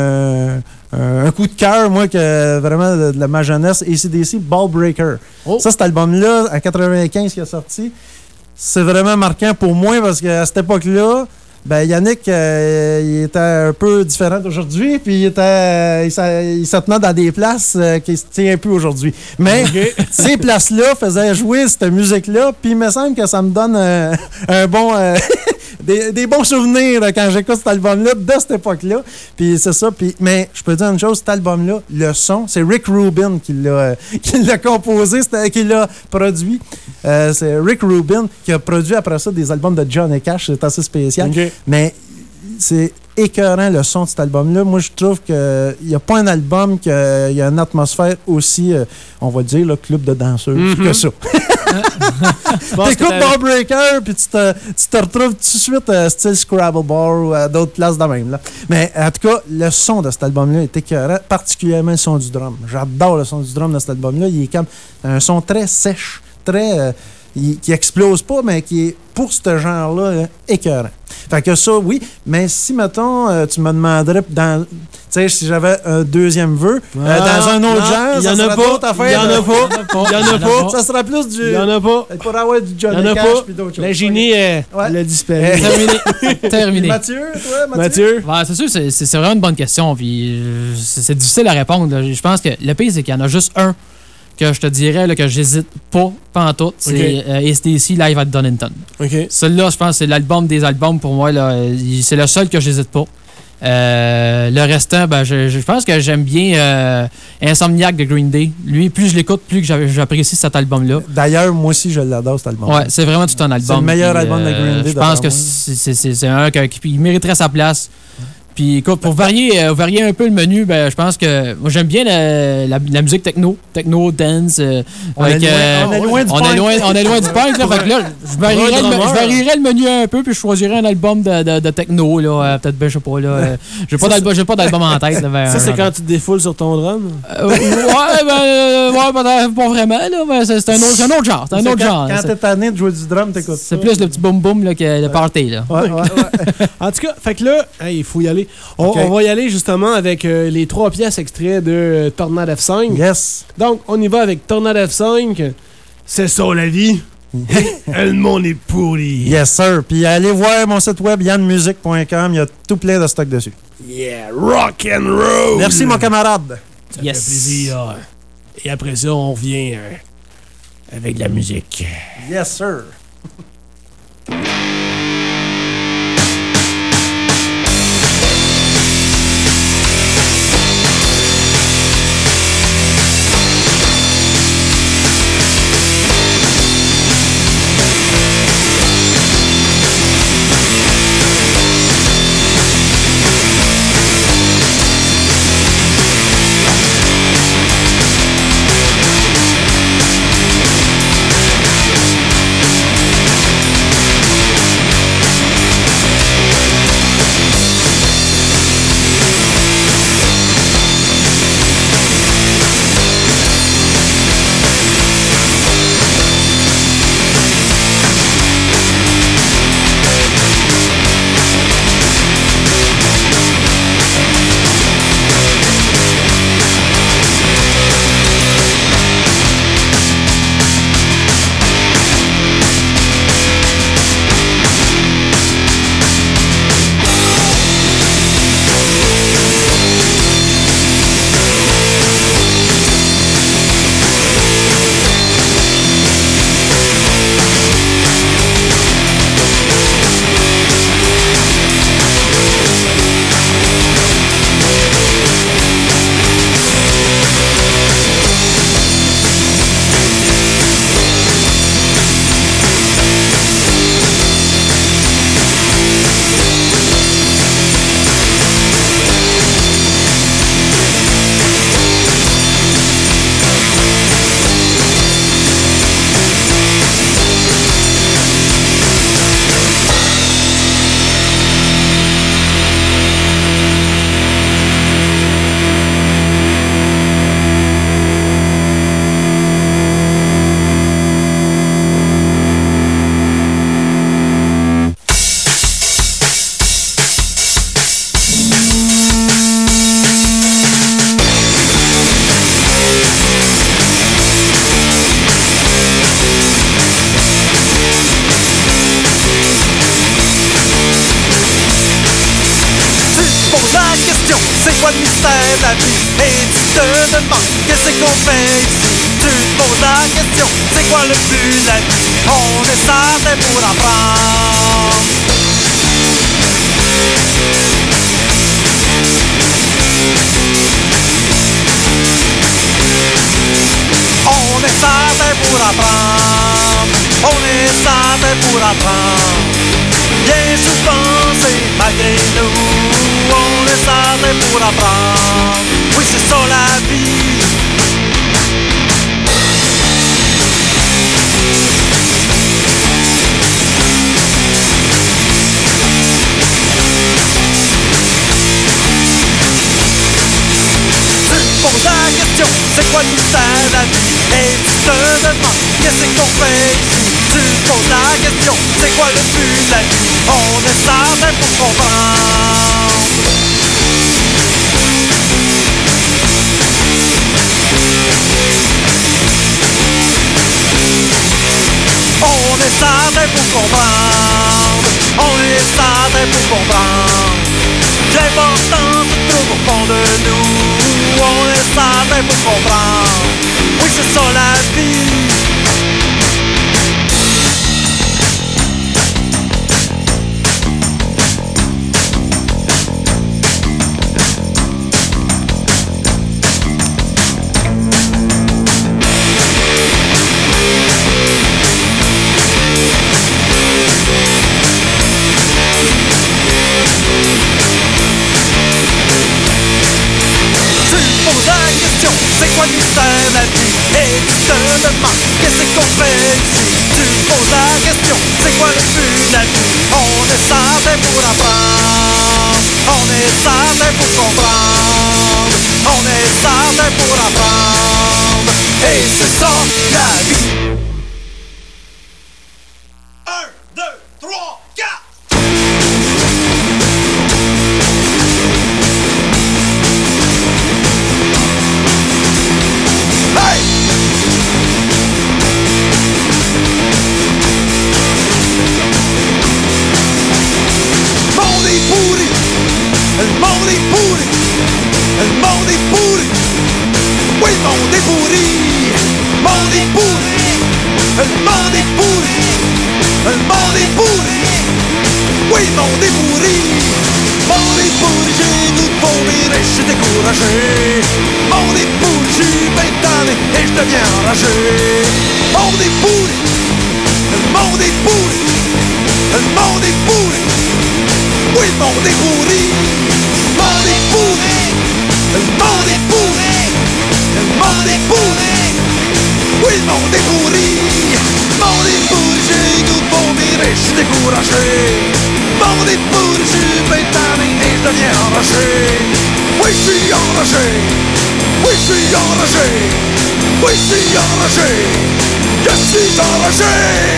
un coup de cœur, moi, que vraiment de ma jeunesse, AC/DC, Ball Breaker. Ça, cet album-là, en 95 qui est sorti, c'est vraiment marquant pour moi parce qu'à cette époque-là, ben Yannick, il était un peu différent d'aujourd'hui, puis il se tenait dans des places qui se tient un peu aujourd'hui. Mais ces places-là faisaient jouer cette musique-là, puis il me semble que ça me donne un bon... des bons souvenirs quand j'écoute cet album-là de cette époque-là. Puis c'est ça. Mais je peux dire une chose, cet album-là, le son, c'est Rick Rubin qui l'a composé, qui l'a produit. C'est Rick Rubin qui a produit après ça des albums de Johnny Cash. C'est assez spécial. Mais c'est écœurant le son de cet album-là. Moi, je trouve qu'il n'y a pas un album qui a une atmosphère aussi, on va dire, le club de danseuses que ça. T'écoutes Ball Breaker, puis tu te retrouves tout de suite style Scrabble Bar ou à d'autres places de même. Là. Mais en tout cas, le son de cet album-là est écœurant, particulièrement le son du drum. J'adore le son du drum de cet album-là. Il est comme un son très sèche, très... qui explose pas, mais qui est, pour ce genre-là, écœurant. Fait que ça, oui. Mais si, mettons, tu me demanderais tu sais, si j'avais un deuxième vœu, dans un autre genre, il y en a pas. Il y en a pas. Ça sera plus du... Il y en a pas. Il pourrait avoir du Johnny Cash puis d'autres choses. La génie, elle a disparu. Terminé. Mathieu, toi, Mathieu? Ouais, c'est sûr, c'est vraiment une bonne question. Puis c'est difficile à répondre. Là. Je pense que le pire, c'est qu'il y en a juste un que je te dirais là, que j'hésite pas pantoute, c'est AC/DC Live at Donington. Celui-là, je pense, c'est l'album des albums pour moi. Là, c'est le seul que j'hésite pas. Le restant, ben, je pense que j'aime bien Insomniac de Green Day. Lui, plus je l'écoute, plus que j'apprécie cet album-là. D'ailleurs, moi aussi, je l'adore, cet album. Ouais, c'est vraiment tout un album. C'est le meilleur album de Green Day. Je pense que c'est un qui mériterait sa place. Puis écoute, pour varier un peu le menu, ben, je pense que moi j'aime bien la musique techno, dance. On est loin du punk. On est loin du punk, là. Fait que là, je varierais le menu un peu, puis je choisirais un album de techno, là. Peut-être, ben, je sais pas, là. J'ai pas d'album en tête. Là, ça, c'est quand tu te défoules sur ton drum? Pas vraiment, là. Mais c'est un autre genre. C'est un autre genre. Quand t'es tanné de jouer du drum, t'écoutes ça. C'est plus le petit boum-boum que le party, là. Ouais. En tout cas, fait que là, il faut y aller. On va y aller justement avec les 3 pièces extraits de Tornade F5. Yes. Donc, on y va avec Tornade F5. C'est ça la vie. Le monde est pourri. Yes, sir. Puis allez voir mon site web yanmusic.com. Il y a tout plein de stock dessus. Yeah, rock and roll. Merci, mon camarade. Ça fait plaisir. Et après ça, on revient avec de la musique. Yes, sir. quoi le mystère de la vie? Et tu te demandes qu'est-ce qu'on fait ici? Tu te poses la question, c'est quoi le but de la vie? On est certain pour apprendre. On est certain pour apprendre. On est certain pour apprendre. Bien sous-pensé malgré nous. On est certain pour apprendre. Oui, c'est ça la vie. Tu te poses la question, c'est quoi le mystère de la vie? Et tu te demandes, qu'est-ce qu'on fait ici? Tu te poses la question, c'est quoi le but de la vie? On est certain pour comprendre. On est certain pour comprendre. On est certain pour comprendre. L'important se trouve au fond de nous. On est certain pour comprendre. Oui, c'est ça la vie. demande qu'est-ce qu'on fait ici. Tu me poses la question, c'est quoi le but de la vie? On est certain pour apprendre, on est certain pour comprendre, on est certain pour apprendre, et c'est ça la vie. 1, 2, 3, 4. Hey! Le monde est pourri, le monde est pourri, le monde est pourri. Oui, le monde est pourri, le monde est pourri, le monde est pourri, le monde est pourri. Oui, le monde est pourri, le monde est pourri. J'ai goût de vomir et je suis découragé. Le monde est pourri, je suis bien tanné et je deviens enragé. Le monde est pourri, le monde est pourri, le monde est pourri. Oui, le monde est pourri, le monde est pourri, le monde est pourri, le monde est pourri. Oui, le monde est pourri, le monde est pourri. J'ai goût de vomir et je suis découragé. Le monde est pourri, je suis bien tanné et je deviens enragé. Oui, je suis enragé, oui, je suis enragé, oui, je suis enragé, je suis enragé.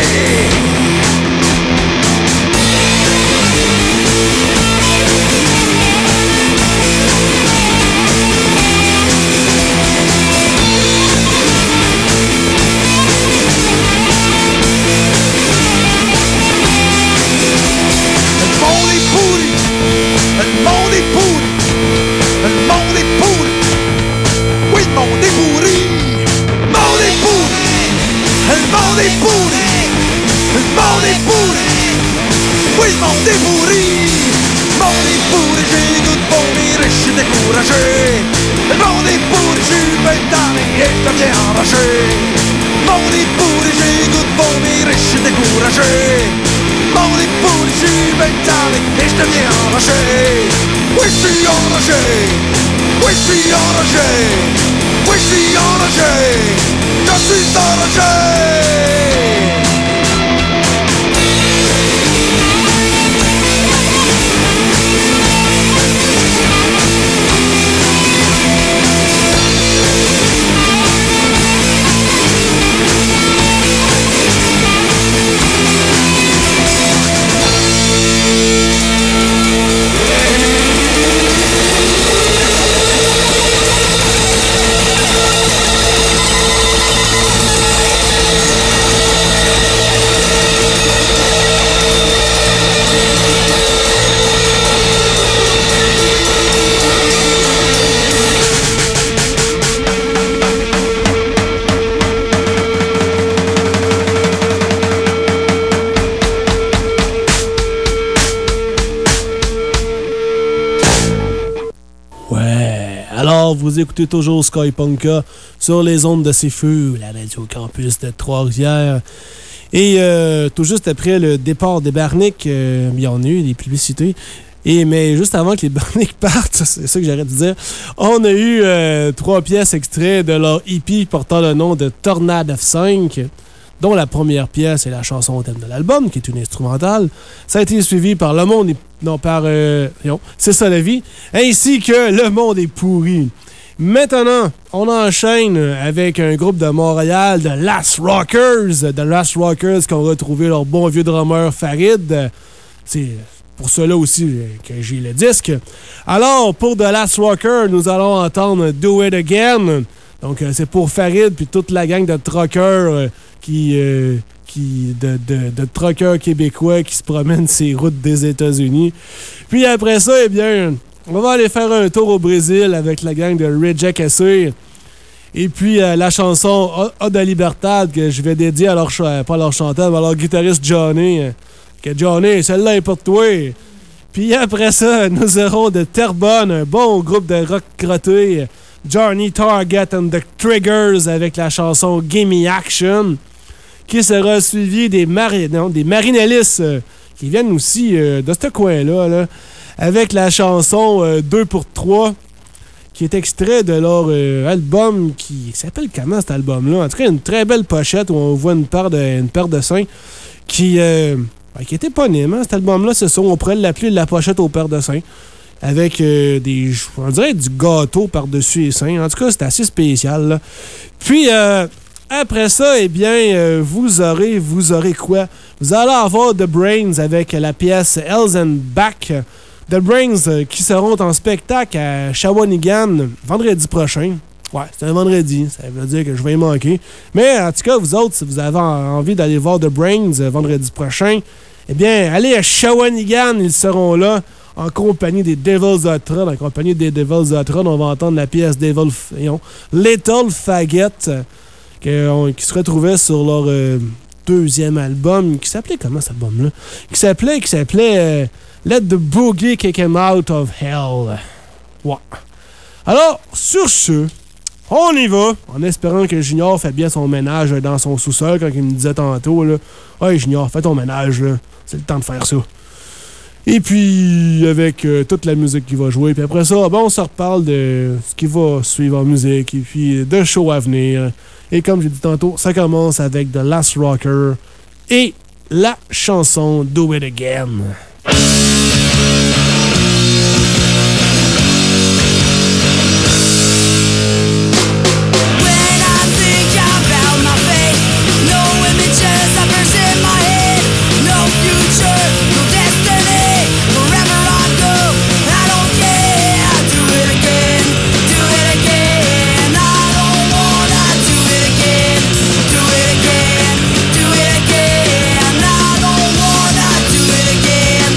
Le monde est pourri, le monde est pourri. Oui, le monde est pourri, le monde est pourri, le monde est pourri, le monde est pourri. Oui, le monde est pourri, le monde est pourri. J'ai goût de vomir et je suis découragé. Le monde est pourri, je suis bien tanné et je deviens enragé. Le monde est pourri, j'ai goût de vomir et je suis découragé. Le monde est pourri, je suis bien tanné et je deviens enragé. Oui, je suis enragé, oui, je suis enragé, oui, je suis enragé, je suis enragé. Vous écoutez toujours Skypunka sur les ondes de Sifu, la radio campus de Trois-Rivières. Et tout juste après le départ des Barniques, il y en a eu des publicités. Mais juste avant que les Barniques partent, c'est ça que j'arrête de dire, on a eu 3 pièces extraits de leur EP portant le nom de Tornade of 5, dont la première pièce est la chanson au thème de l'album, qui est une instrumentale. Ça a été suivi par Le Monde est... Non, par... C'est ça la vie, ainsi que Le Monde est pourri. Maintenant, on enchaîne avec un groupe de Montréal, The Last Rockers. The Last Rockers qui ont retrouvé leur bon vieux drummer Farid. C'est pour cela aussi que j'ai le disque. Alors, pour The Last Rocker, nous allons entendre Do It Again. Donc, c'est pour Farid puis toute la gang de truckers de truckers québécois qui se promènent ces routes des États-Unis. Puis après ça, eh bien... on va aller faire un tour au Brésil avec la gang de Reject SC. Et puis la chanson Ode à Libertad que je vais dédier à leur pas à leur chanteur, mais à leur guitariste Johnny. Que Johnny, celle-là est pour toi. Puis après ça, nous aurons de Terrebonne, un bon groupe de rock crotté. Johnny Target and the Triggers avec la chanson Gimme Action. Qui sera suivi des Marinellis qui viennent aussi de ce coin-là. Là, avec la chanson 2 pour 3, qui est extrait de leur album qui s'appelle comment cet album-là? En tout cas, une très belle pochette où on voit une paire de seins qui est éponyme. Hein? Cet album-là, c'est ça, on pourrait l'appeler la pochette aux paires de seins. Avec on dirait du gâteau par-dessus les seins. En tout cas, c'est assez spécial. Là. Puis, après ça, eh bien, vous aurez quoi? Vous allez avoir The Brains avec la pièce Hells and Back. The Brains qui seront en spectacle à Shawinigan vendredi prochain. Ouais, c'est un vendredi. Ça veut dire que je vais y manquer. Mais en tout cas, vous autres, si vous avez envie d'aller voir The Brains vendredi prochain, eh bien, allez à Shawinigan. Ils seront là en compagnie des Devils of Tron. En compagnie des Devils of Tron, on va entendre la pièce Little Faggot qui se retrouvait sur leur deuxième album. Qui s'appelait comment cet album-là? Qui s'appelait Let the Boogie Kick Him Out of Hell. Ouais. Alors, sur ce, on y va, en espérant que Junior fait bien son ménage dans son sous-sol quand il me disait tantôt, là, « Hey Junior, fais ton ménage, là. C'est le temps de faire ça. » Et puis, avec toute la musique qui va jouer, puis après ça, on se reparle de ce qui va suivre en musique, et puis de shows à venir. Et comme j'ai dit tantôt, ça commence avec The Last Rocker et la chanson Do It Again. Do it again.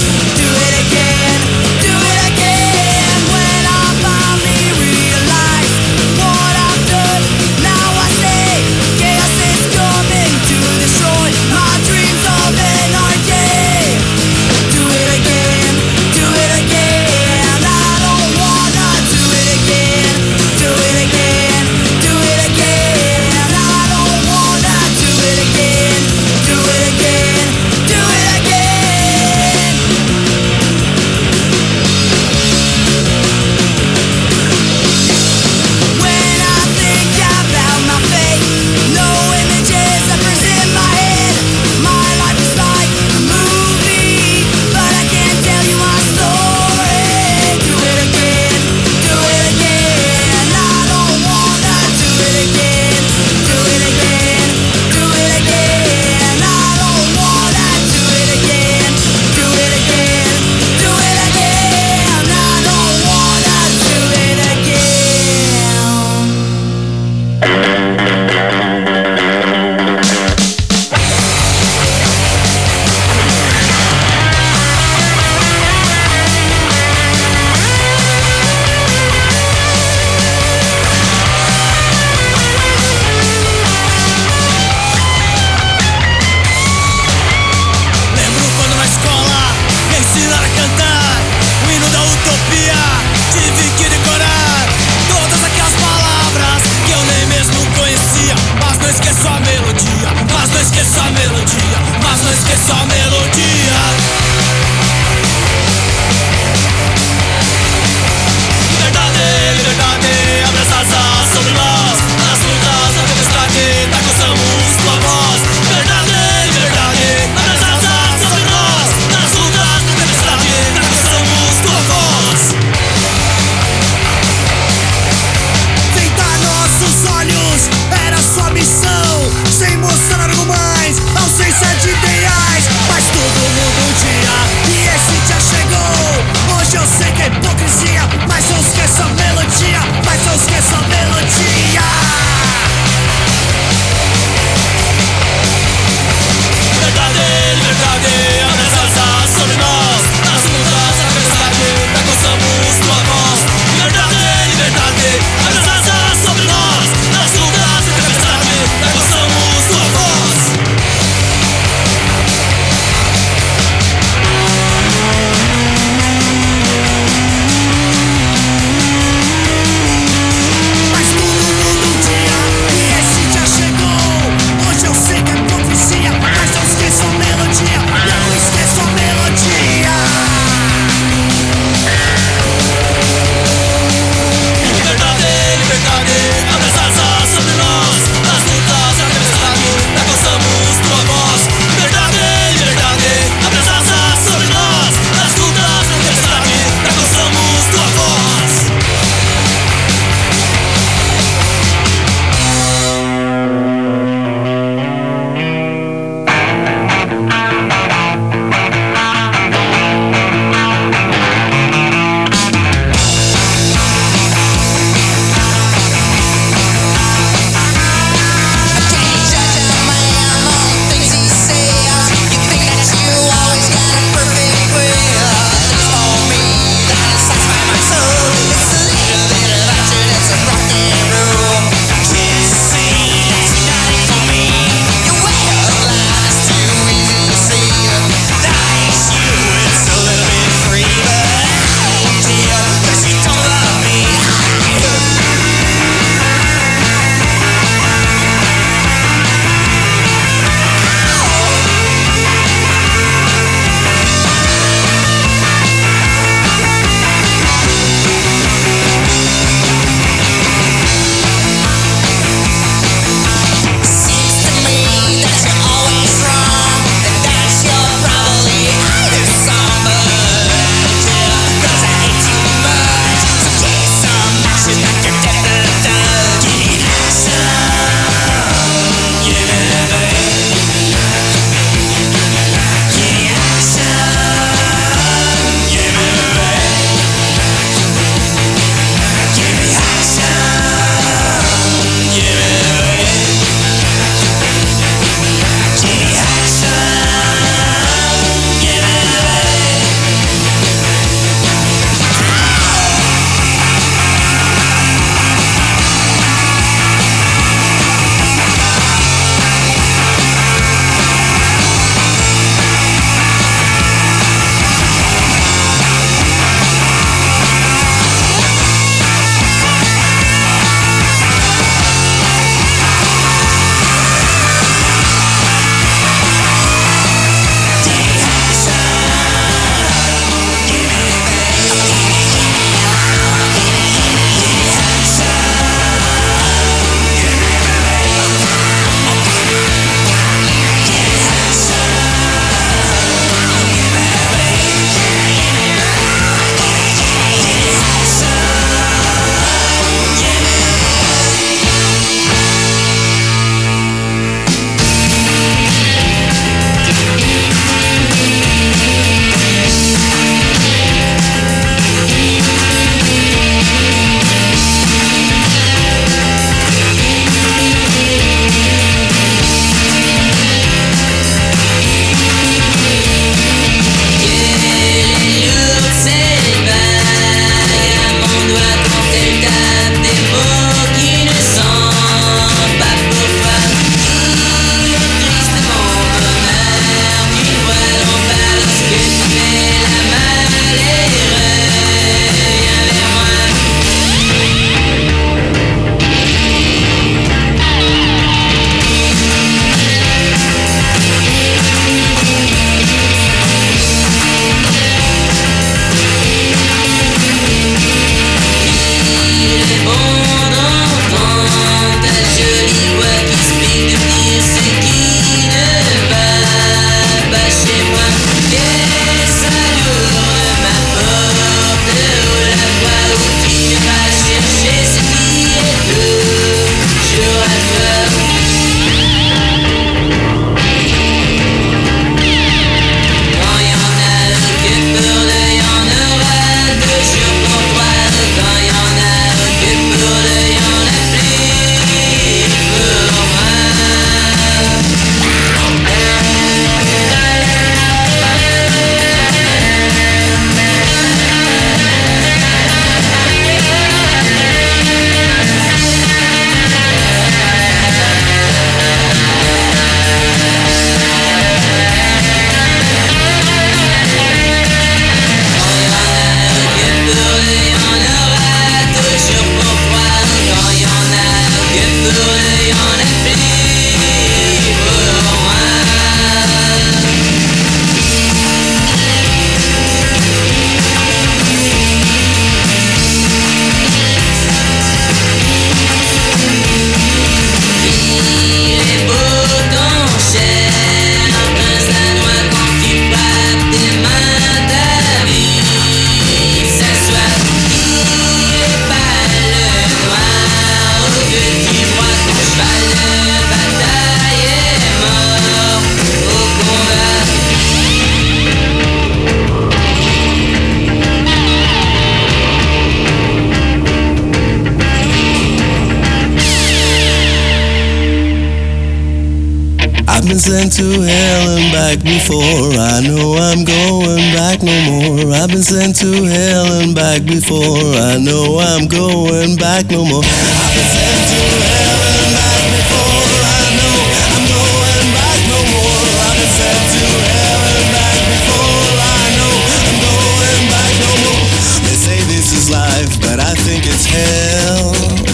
sent to hell and back before. I know I'm going back no more. I've been sent to hell and back before. I know I'm going back no more. I've been sent to hell and back before. I know I'm going back no more. I've been sent to hell and back before. I know I'm going back no more. They say this is life, but I think it's hell.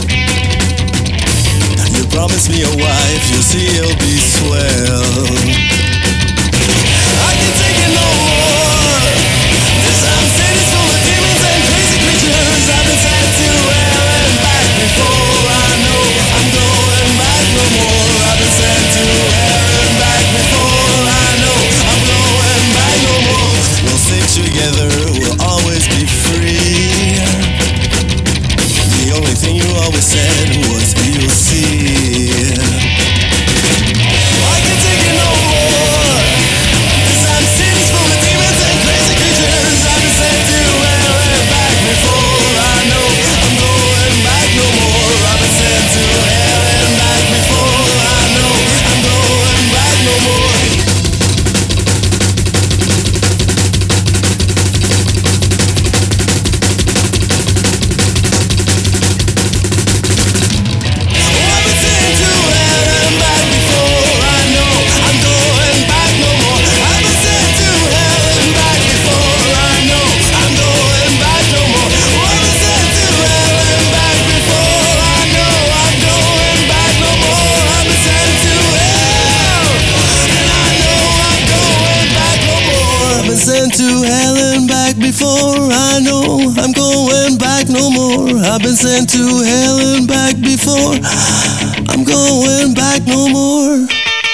You promised me a wife, you'll see it'll be swell. I can't take it no more. This I'm city's full of demons and crazy creatures. I've been sent to hell and back before. I know I'm going back no more. I've been sent to hell and back before. I know I'm going back no more. We'll stick together, we'll always be free. The only thing you always said was you'll see. I can't take it no more. This I'm city's full of demons and crazy creatures. I've been sent to hell and back before. I know I'm going back no more. I've been sent to hell and back before. I know I'm going back no more. Sent to hell and back before. I know I'm going back no more. I've been sent to hell and back before. I'm going back no more.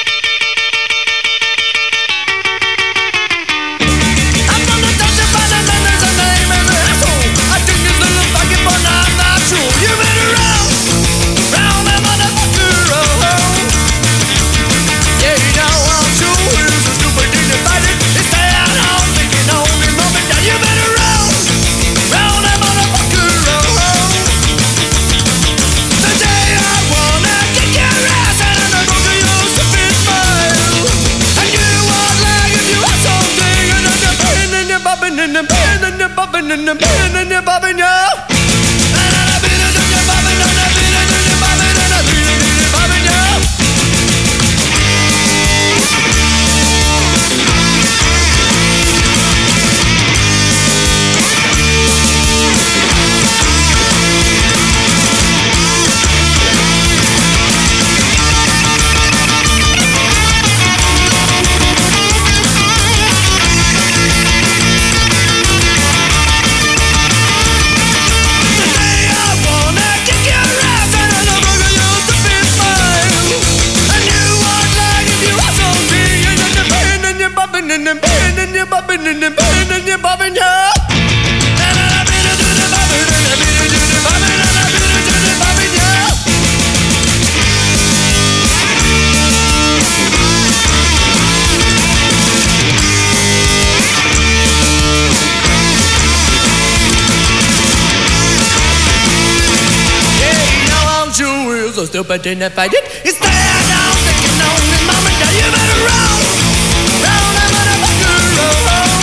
But then if I did, you stay down thinking only mama, now you better run, run that motherfucker, run.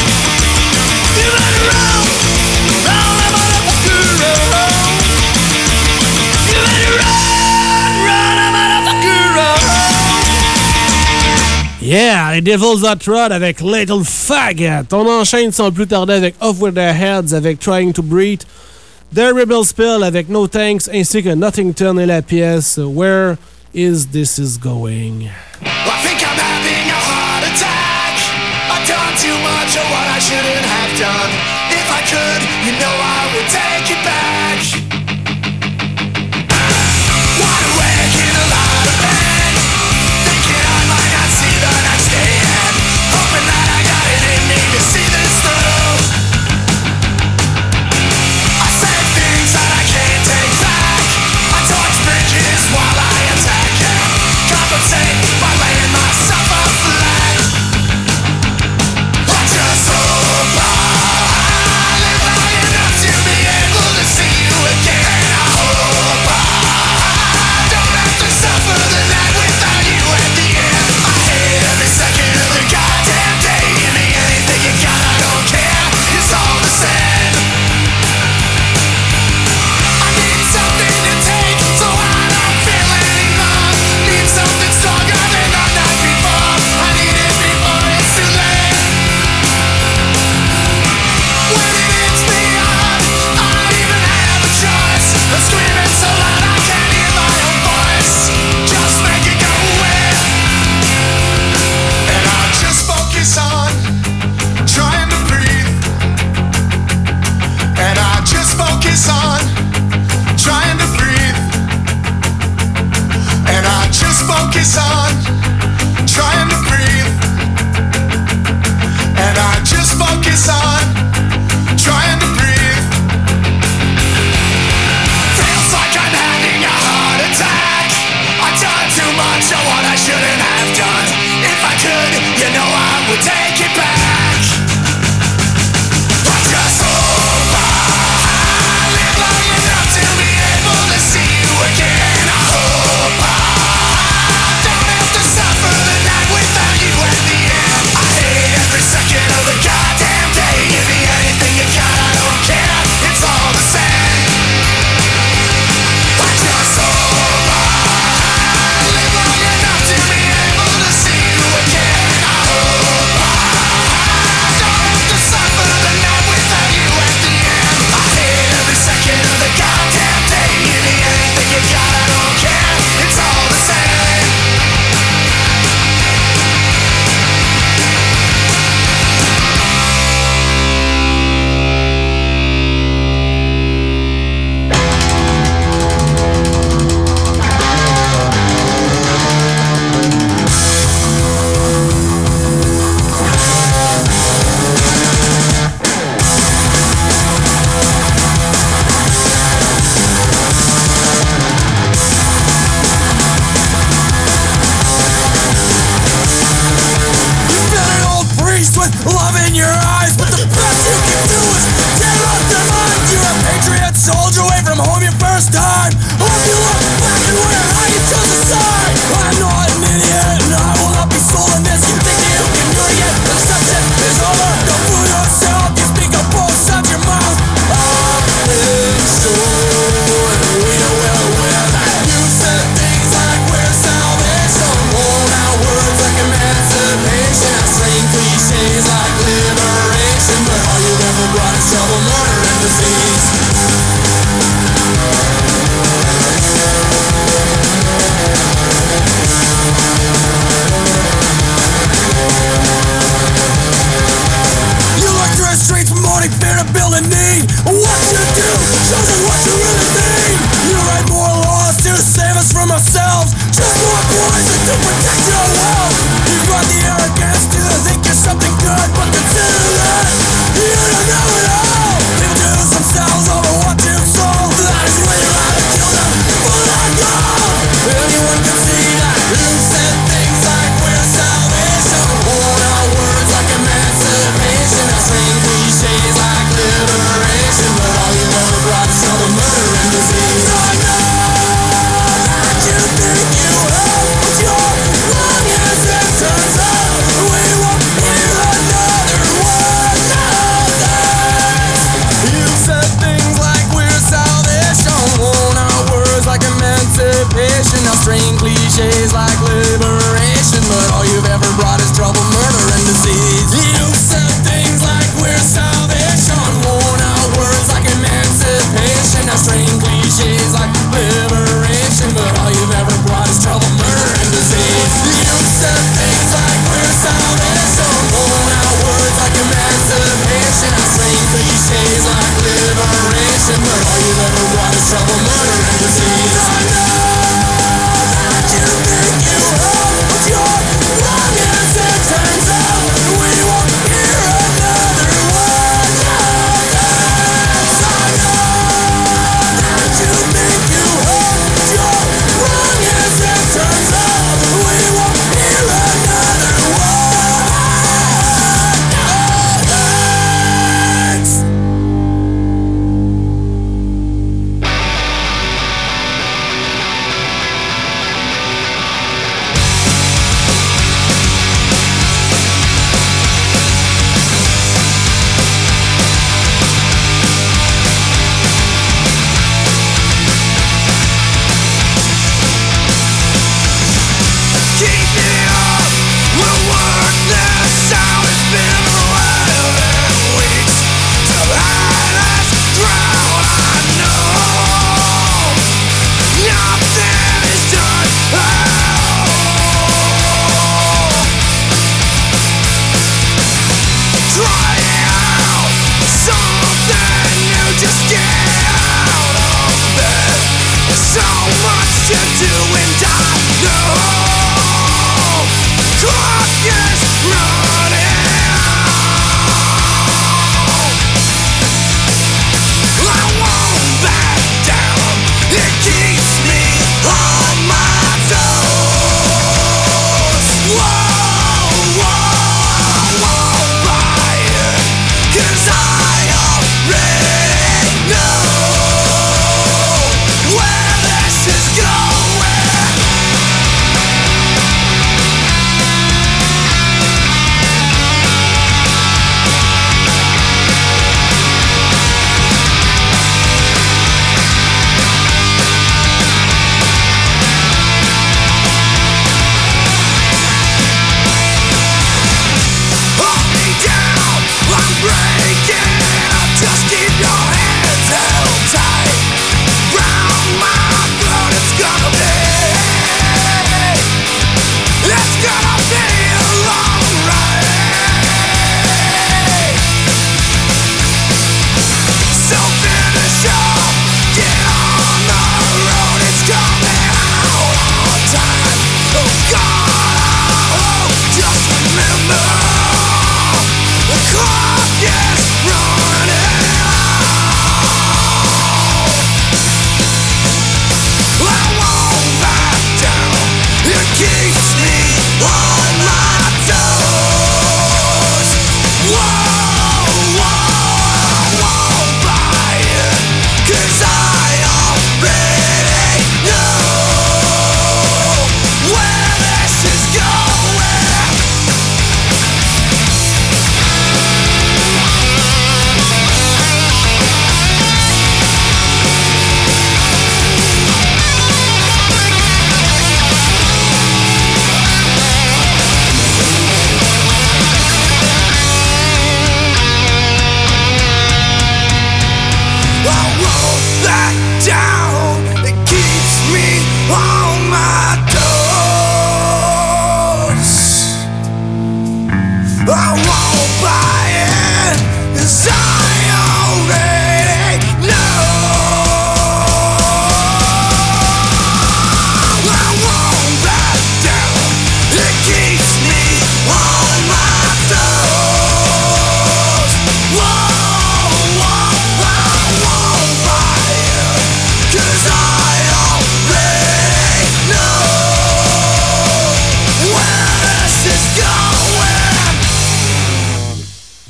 You better run, run that motherfucker, run. You better run that motherfucker, run. Yeah, les Devils That Rod avec Little Faggot. On enchaîne sans plus tarder avec Off With Their Heads avec Trying to Breathe. The Rebel Spell avec No Thanks ainsi que Nothington et la pièce Where Is This Is Going. I think I'm having a heart attack. I've done too much of what I shouldn't have done. If I could, you know I would take it back. Wide awake in a lot of pain, thinking I might not see the next day end. Hoping that I got it in me to see this through. I say things that I can't take back. I torch bridges while I attack and compensate by laying myself up flat. I just hope I live long enough to be able to see you again. can't build a need. What you do shows us what you really mean. You write more laws to save us from ourselves, just more poison to protect your wealth. You've got the arrogance to think you're something good, but consider that you don't know it all. People do themselves over what you've sold. That is when you're out to kill them for that goal. Anyone can see that you said things like we're salvation. Worn out words like emancipation. That string cliches like liberation. But all you ever brought is trouble, murder, and disease. I know that you think you have what's yours, long as it turns out we won't hear another word nowadays. You said things like we're salvation. Worn out words like emancipation. Now string cliches like liberation. But all you've ever brought is trouble, murder, and disease. You said things like we're salvation. Worn out words like emancipation. Now string cliches like liberation. But all you've ever brought is trouble, murder, and disease. You said things like we're salvation. Worn out words like emancipation. Now string cliches like liberation. But all you've ever brought is trouble, murder, and disease. I know that you think you have what's yours, long as it turns out we won't hear another word nowadays. I know that you think you have what's yours, long as it turns out we won't hear another word nowadays. Keep it up, we'll work this out. It's been 11 weeks till I last drown. I know nothing is done. Try out something new, just get out of bed. There's so much to do and I know clock is running out. I won't back down. It keeps me on my toes. Whoa, whoa, I won't buy it, 'cause I already know where this is going. Hold me down, I'm breaking up. Just keep your hands held tight. Round my throat, it's gonna be alright. So finish up, get on the road. It's coming out on time. Oh God, oh, just remember the clock is running out. I won't back down. It keeps me on my toes. Whoa, whoa, I won't buy it, 'cause I already know where this is going. I won't back down. It keeps me on my toes. I won't buy it, 'cause I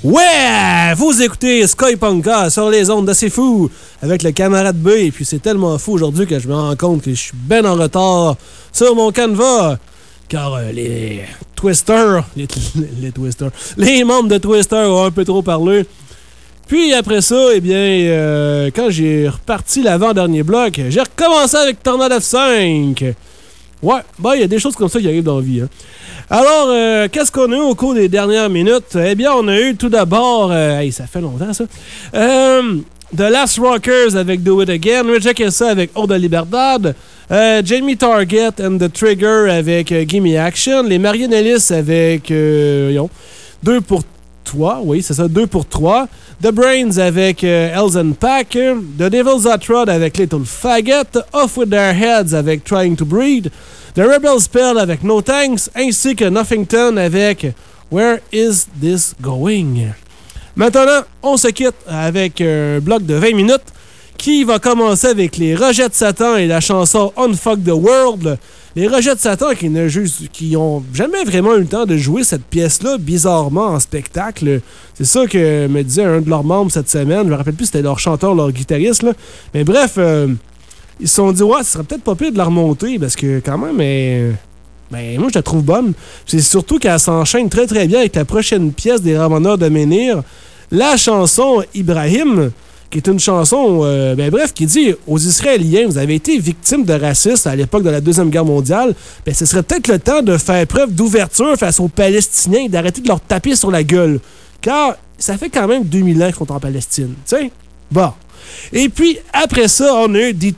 Ouais! Vous écoutez Sky Punka sur les ondes de C'est Fou avec le camarade B. Et puis c'est tellement fou aujourd'hui que je me rends compte que je suis ben en retard sur mon canevas. Car les Twisters, les Twisters, les membres de Twister ont un peu trop parlé. Puis après ça, eh bien, quand j'ai reparti l'avant-dernier bloc, j'ai recommencé avec Tornade F5. Ouais, il y a des choses comme ça qui arrivent dans la vie. Hein. Alors, qu'est-ce qu'on a eu au cours des dernières minutes? Eh bien, on a eu tout d'abord... ça fait longtemps, ça. The Last Rockers avec Do It Again. Reject ça avec Hors de Libertad. Jamie Target and The Trigger avec Gimme Action. Les Marianellis avec... 2 pour 3. Oui, c'est ça, 2 pour 3. The Brains avec Elzen Pack. The Devil's Hot Rod avec Little Faggot. Off With Their Heads avec Trying to Breed. The Rebel Spell avec No Thanks, ainsi que Nothington avec Where Is This Going? Maintenant, on se quitte avec un bloc de 20 minutes qui va commencer avec les Rejets de Satan et la chanson Unfuck the World. Les Rejets de Satan qui ont jamais vraiment eu le temps de jouer cette pièce-là, bizarrement, en spectacle. C'est ça que me disait un de leurs membres cette semaine. Je me rappelle plus si c'était leur chanteur, leur guitariste. Là. Mais bref... ils se sont dit, ouais, ce serait peut-être pas pire de la remonter parce que, quand même, moi, je la trouve bonne. C'est surtout qu'elle s'enchaîne très, très bien avec la prochaine pièce des Ramoneurs de Menhir, la chanson Ibrahim, qui est une chanson, qui dit aux Israéliens, vous avez été victimes de racisme à l'époque de la Deuxième Guerre mondiale, ce serait peut-être le temps de faire preuve d'ouverture face aux Palestiniens et d'arrêter de leur taper sur la gueule. Car ça fait quand même 2000 ans qu'ils sont en Palestine. Tu sais? Bon. Et puis, après ça, on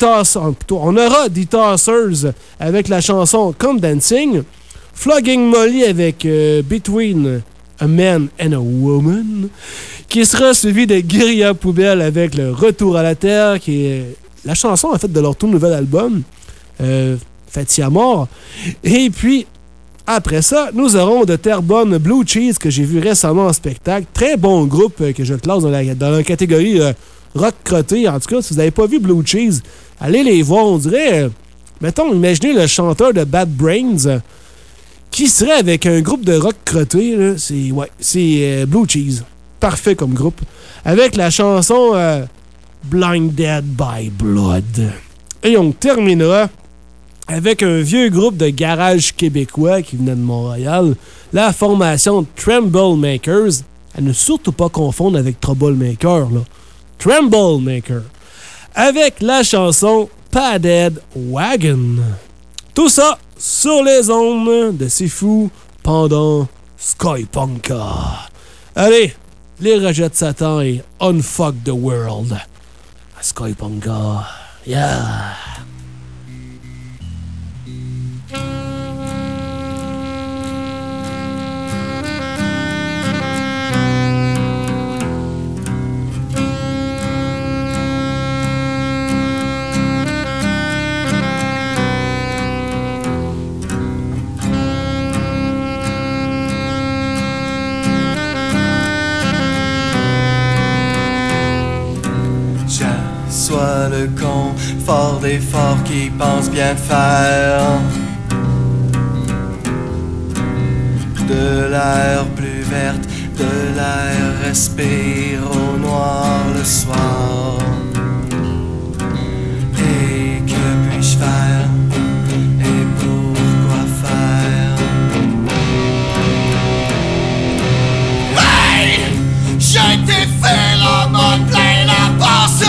aura The Tossers avec la chanson Come Dancing, Flogging Molly avec Between a Man and a Woman, qui sera suivi de Guérilla Poubelle avec le Retour à la Terre, qui est la chanson, en fait, de leur tout nouvel album, Fatia Mort. Et puis, après ça, nous aurons de Terrebonne Blue Cheese, que j'ai vu récemment en spectacle. Très bon groupe que je classe dans la catégorie... rock crotté. En tout cas, si vous n'avez pas vu Blue Cheese, allez les voir. On dirait, mettons, imaginez le chanteur de Bad Brains qui serait avec un groupe de rock crotté. Là. C'est Blue Cheese. Parfait comme groupe. Avec la chanson Blinded by Blood. Et on terminera avec un vieux groupe de garage québécois qui venait de Montréal, la formation Tremble Makers. À ne surtout pas confondre avec Troublemaker, là. Tremble Maker, avec la chanson Padded Wagon. Tout ça sur les ondes de C'est Fou pendant Sky Punka. Allez, les Rejets de Satan et Unfuck the World à Sky Punka. Yeah! Sois le confort des forts qui pensent bien faire de l'air plus verte, de l'air respire au noir le soir. Et que puis-je faire? Et pourquoi faire? Hey! J'ai été fait en mode plein à penser.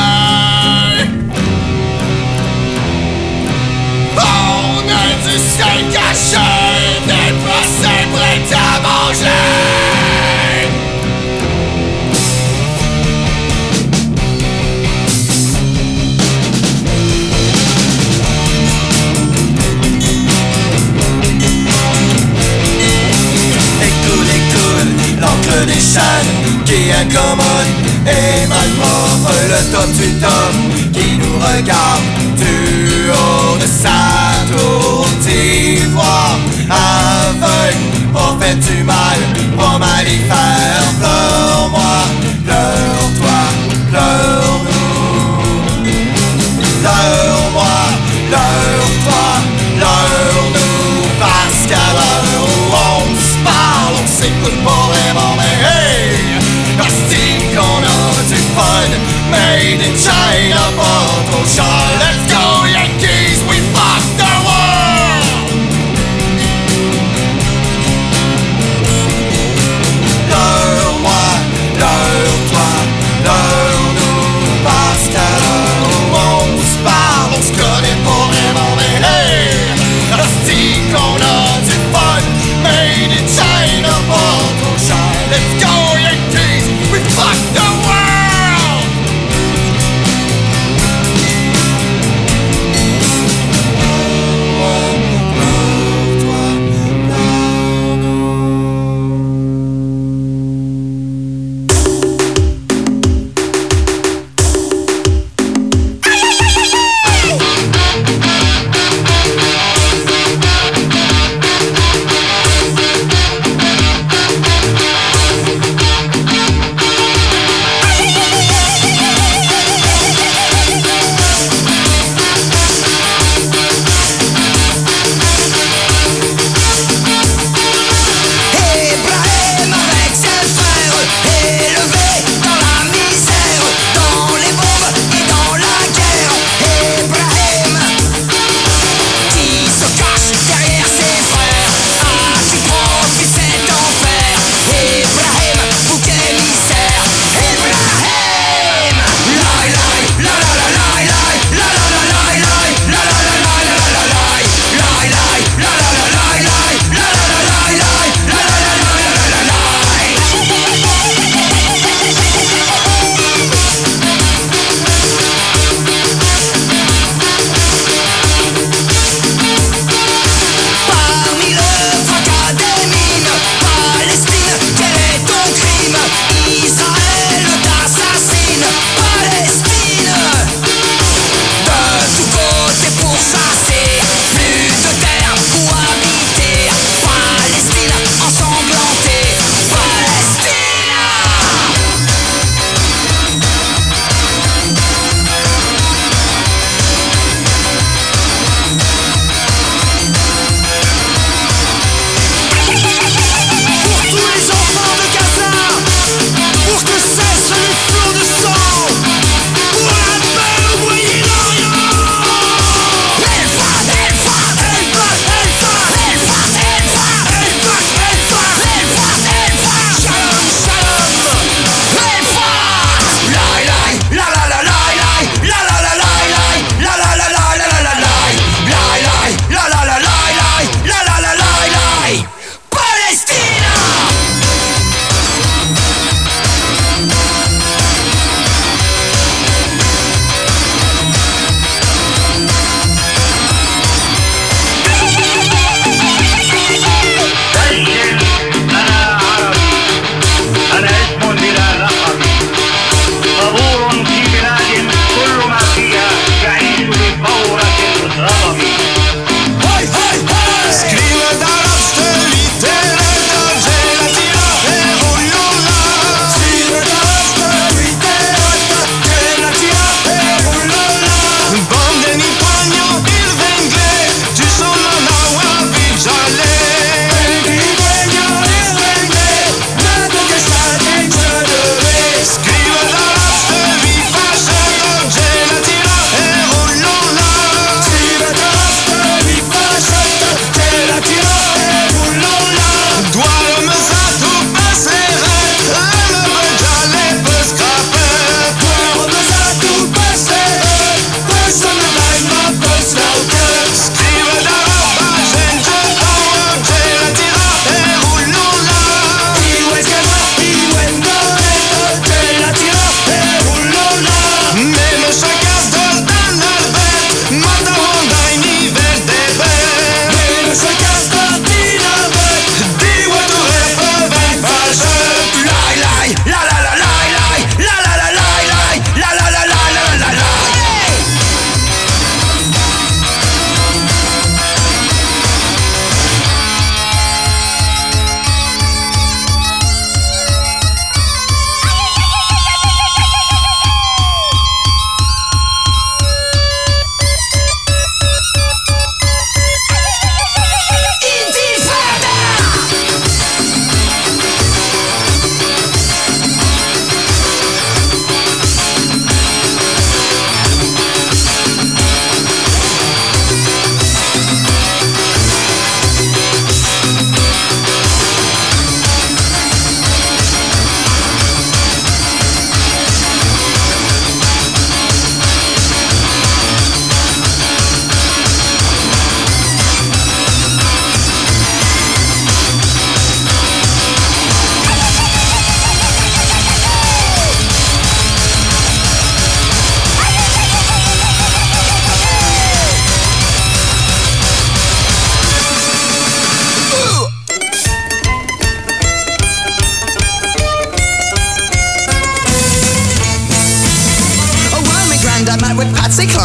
On a du ciel caché, des procès prêts à manger. Écoute, l'encre des chaînes qui incommode et malpropre le top du top qui nous regarde du haut de sa tour d'ivoire. Aveugle, on fait du mal, on mal y faire. Pleure-moi, pleure-toi, pleure-nous. Pleure-moi, pleure-toi, pleure-nous. Parce qu'à l'heure où on se parle, on s'écoute pas vraiment, mais hey!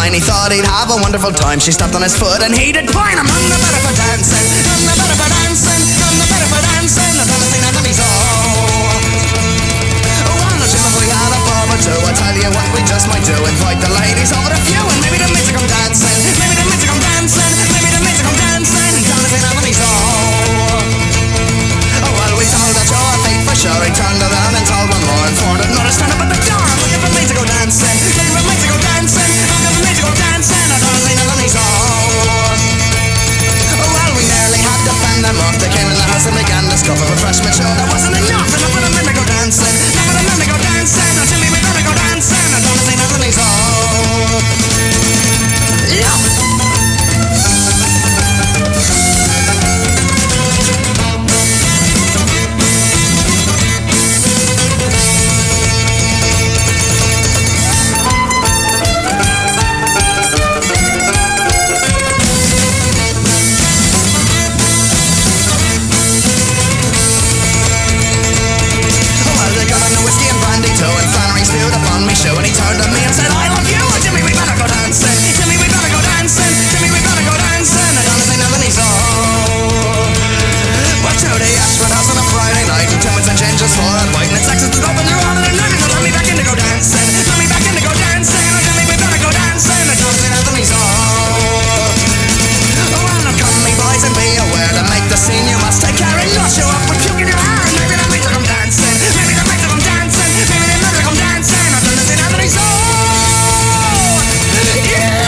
fine. He thought he'd have a wonderful time. She stepped on his foot and he did pine. I'm none the better for dancing, none the better for dancing, none the better for dancing. I don't see nothing so. Well, no, Jim, if we had a bob or two, I tell you what we just might do. Invite the ladies over a few and maybe the mates will come dancing. Maybe the mates will come dancing. Maybe the mates will come dancing. Don't see nothing so. Well, we told that you're a fate for sure. He turned around and told one more and Ford had noticed stand up at the door. I'm looking for me to go dancing. Looking for me to go dancing. Looking for me to go dancing. I don't see nothing so. Well, we nearly had to fend them off. They came in the house and began to scuff a refreshment show. That wasn't enough. Enough for the men to go dancing. Enough for the men to go dancing. Now Jimmy, we better go dancing. I don't see nothing so. Yeah. And Flannery spewed upon me shoe and he turned to me and said, I love you. Jimmy, we better go dancing. Jimmy, we better go dancing. Jimmy, we better go dancing. I don't see nothing he's on. Well, Judy Ashford house on a Friday night and Timmins and Gingers for a white and it's Texas to open their all in the night. So let me back in to go dancing. Let me back in to go dancing. Jimmy, we better go dancing. I don't see nothing he's on. Well, now come me boys and be aware to make the scene you must take care and not show up with puke in your hair. And maybe that makes them dancing. Maybe that makes them dancing. Maybe they never come dancing. I don't see nothing he's on. Yeah.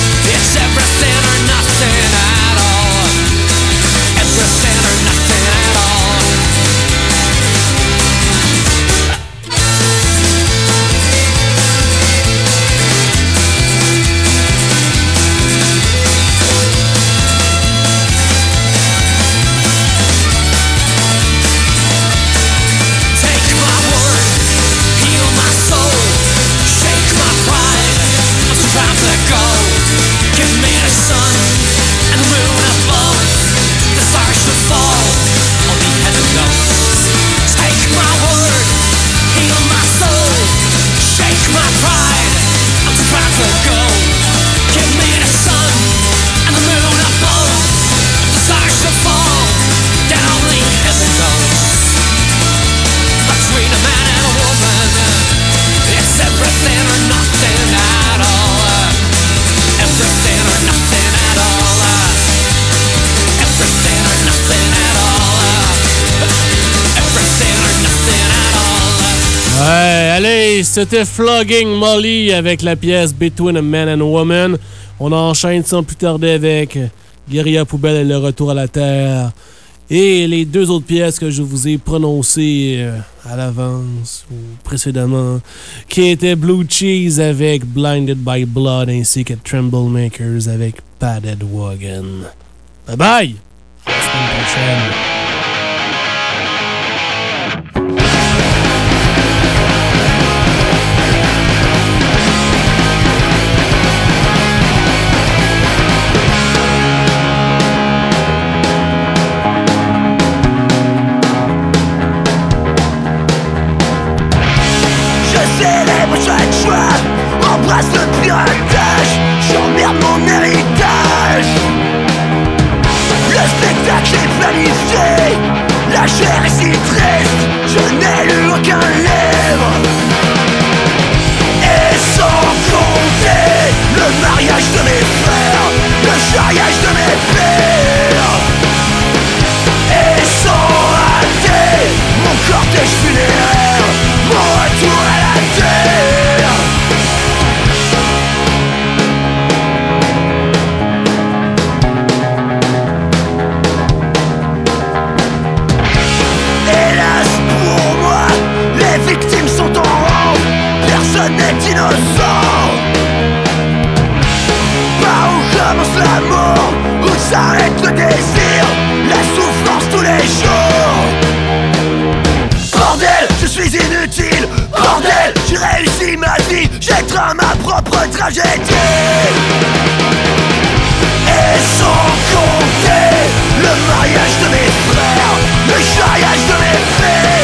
Everything or nothing at all. Hey, c'était Flogging Molly avec la pièce Between a Man and a Woman. On enchaîne sans plus tarder avec Guérilla Poubelle et le retour à la Terre. Et les deux autres pièces que je vous ai prononcées à l'avance ou précédemment, qui étaient Blue Cheese avec Blinded by Blood ainsi que Tremblemakers avec Padded Wagon. Bye bye! À la semaine prochaine. Célèbre chaque choix, embrasse le piratage, j'emmerde mon héritage. Le spectacle est planifié, la chair est si triste, je n'ai lu aucun livre. Et sans compter le mariage de mes frères, le charriage de mes pères. Et sans rater mon cortège funéraire, mon retour à la terre. Hélas pour moi, les victimes sont en rang, personne n'est innocent. Par où commence l'amour, où s'arrête le désir, la souffrance tous les jours. Bordel, je suis inutile, bordel, j'ai réussi ma vie, j'étreins ma propre tragédie. Et sans compter le mariage de mes frères, le charriage de mes pères.